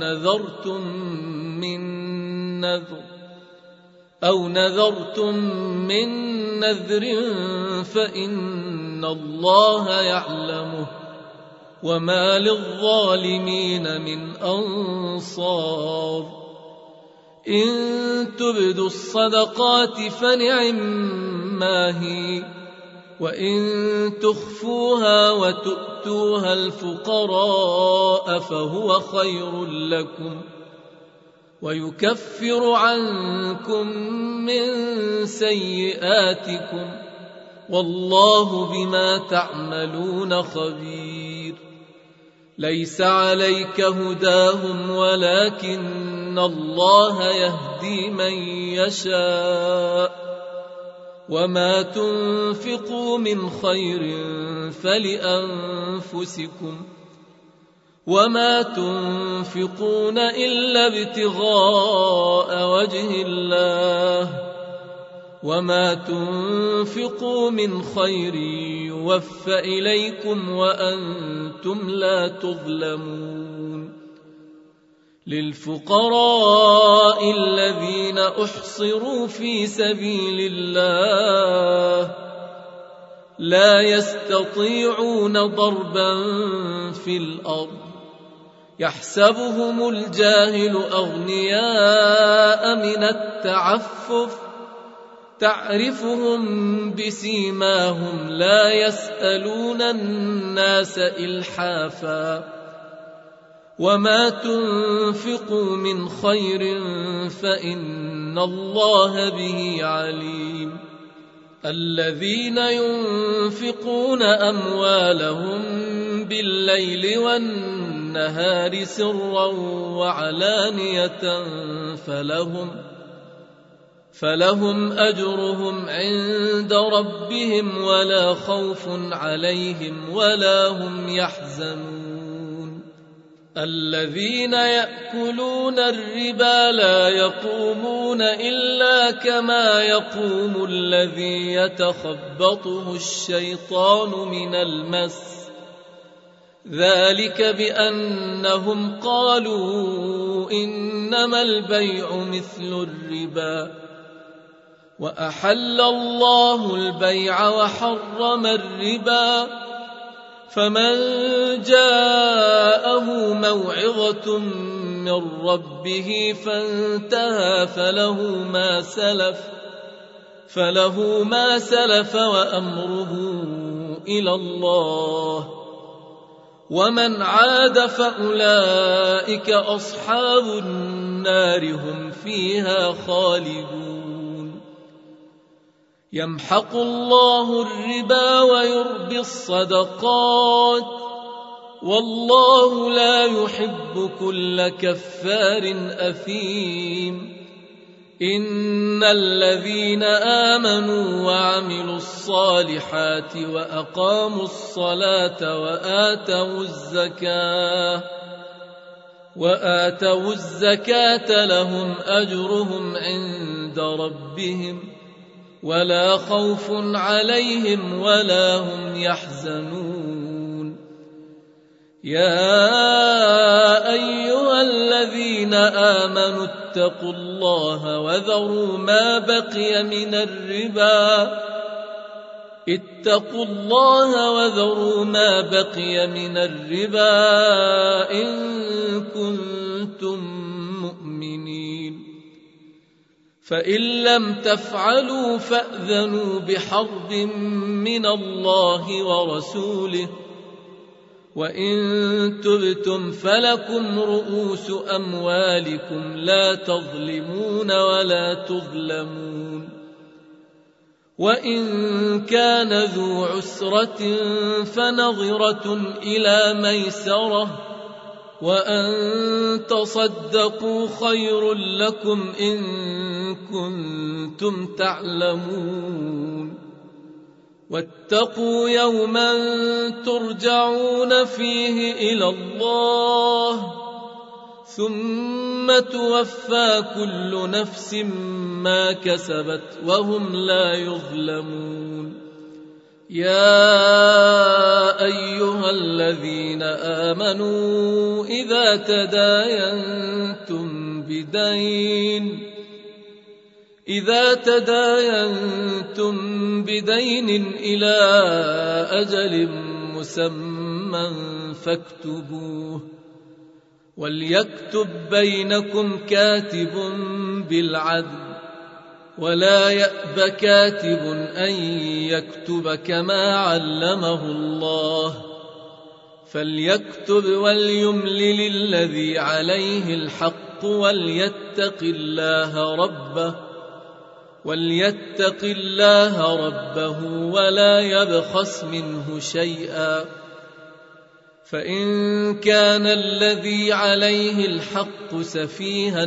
أو نذرتم من نذر فإن الله يعلمه وما للظالمين من أنصار. إن تبدوا الصدقات فنعما هي وإن تخفوها وتؤتوها الفقراء فهو خير لكم ويكفر عنكم من سيئاتكم والله بما تعملون خبير. ليس عليك هداهم ولكن الله يهدي من يشاء وما تنفقوا من خير فلأنفسكم وما تنفقون إلا ابتغاء وجه الله وما تنفقوا من خير يوفى إليكم وأنتم لا تظلمون للفقراء الذين أحصروا في سبيل الله لا يستطيعون ضربا في الأرض يحسبهم الجاهل أغنياء من التعفف تعرفهم بسيماهم لا يسألون الناس إلحافا وما تنفقوا من خير فإن الله به عليم الذين ينفقون أموالهم بالليل والنهار سرا وعلانية فلهم أجرهم عند ربهم ولا خوف عليهم ولا هم يحزنون الذين يأكلون الربا لا يقومون إلا كما يقوم الذي يتخبطه الشيطان من المس ذلك بأنهم قالوا إنما البيع مثل الربا وأحل الله البيع وحرم الربا فمن جاءه موعظة من ربه فانتهى فله ما سلف وأمره إلى الله ومن عاد فأولئك أصحاب النار هم فيها خالدون يمحق الله الربا ويربي الصدقات والله لا يحب كل كفار أثيم إن الذين آمنوا وعملوا الصالحات وأقاموا الصلاة وآتوا الزكاة لهم أجرهم عند ربهم ولا خوف عليهم ولا هم يحزنون يا أيها الذين آمنوا اتقوا الله وذروا ما بقي من الربا إن كنتم مؤمنين فإن لم تفعلوا فأذنوا بحرب من الله ورسوله وإن تبتم فلكم رؤوس أموالكم لا تظلمون ولا تظلمون وإن كان ذو عسرة فنظرة إلى ميسرة وأن تصدقوا خير لكم إن كنتم تعلمون واتقوا يوما ترجعون فيه إلى الله ثم توفى كل نفس ما كسبت وهم لا يظلمون يا أيها الذين آمنوا إذا تداينتم بدين إلى أجل مسمى فاكتبوه وليكتب بينكم كاتب بالعدل ولا يأب كاتب أن يكتب كما علمه الله فليكتب وليملل الذي عليه الحق وليتق الله ربه ولا يبخس منه شيئا فإن كان الذي عليه الحق سفيها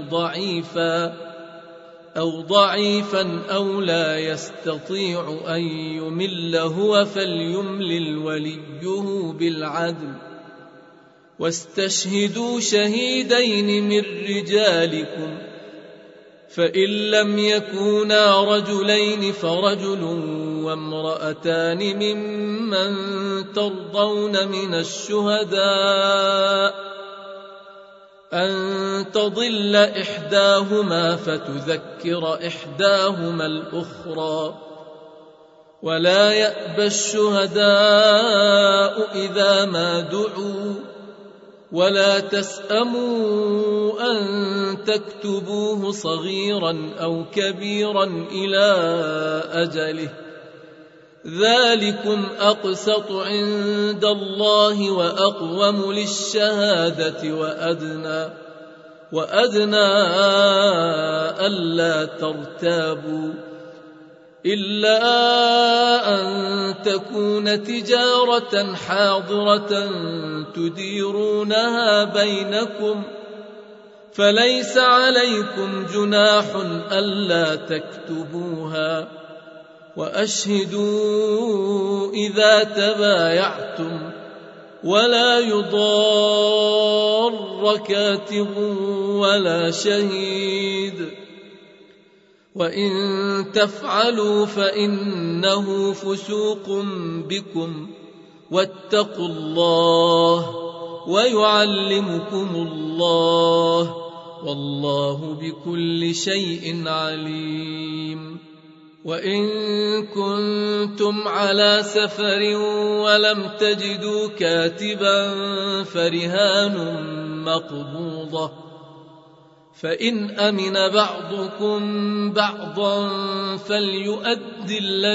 أو ضعيفا أو لا يستطيع أن يمل هو فليملل وليه بالعدل واستشهدوا شهيدين من رجالكم، فإن لم يكونا رجلين فرجل وامرأتان ممن ترضون من الشهداء أن تضل إحداهما فتذكر إحداهما الأخرى، ولا يأبى الشهداء إذا ما دعوا، ولا تسأموا أن تكتبوه صغيرا أو كبيرا إلى أجله، ذلكم أقسط عند الله وأقوم للشهادة وأدنى ألا ترتابوا، إلا أن تكون تجارة حاضرة تديرونها بينكم، فليس عليكم جناح ألا تكتبوها، وأشهدوا إذا تبايعتم، ولا يضار كاتب ولا شهيد، وإن تفعلوا فإنه فسوق بكم، واتقوا الله ويعلمكم الله، والله بكل شيء عليم. وإن كنتم على سفر ولم تجدوا كاتبا فرهان مقبوضة، فإن أمن بعضكم بعضا فليؤد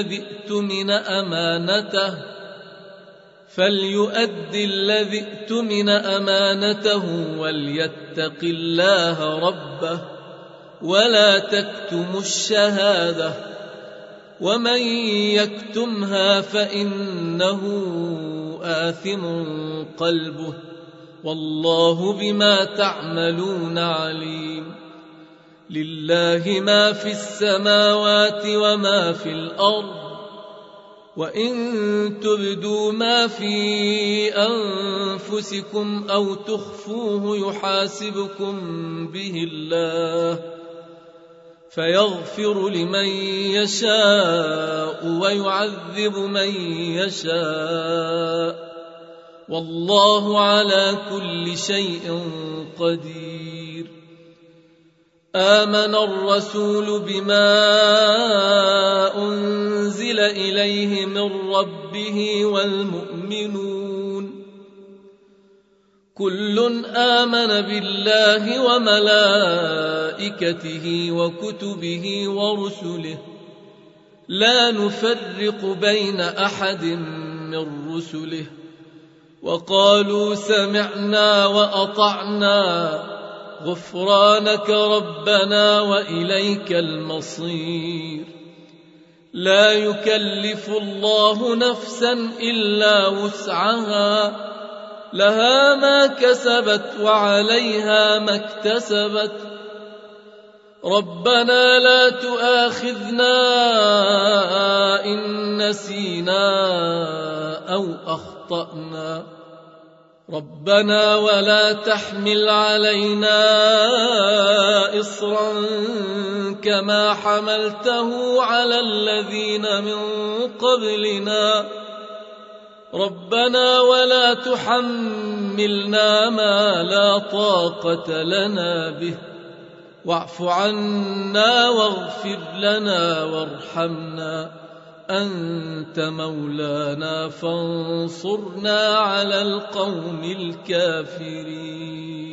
الذي اؤتمن أمانته وليتق الله ربه، ولا تكتموا الشهادة، ومن يكتمها فإنه آثم قلبه، والله بما تعملون عليم. لله ما في السماوات وما في الأرض، وإن تبدوا ما في أنفسكم أو تخفوه يحاسبكم به الله، فيغفر لمن يشاء ويعذب من يشاء، والله على كل شيء قدير. آمن الرسول بما أنزل إليه من ربه والمؤمنون كل آمن بالله وملائكته وكتبه ورسله، لا نفرق بين أحد من رسله، وقالوا سمعنا وأطعنا غفرانك ربنا وإليك المصير. لا يكلف الله نفسا إلا وسعها، لها ما كسبت وعليها ما اكتسبت، ربنا لا تؤاخذنا إن نسينا أو أخطأنا، ربنا ولا تحمل علينا إصرا كما حملته على الذين من قبلنا، ربنا ولا تحملنا ما لا طاقة لنا به، واعف عنا واغفر لنا وارحمنا، أنت مولانا فانصرنا على القوم الكافرين.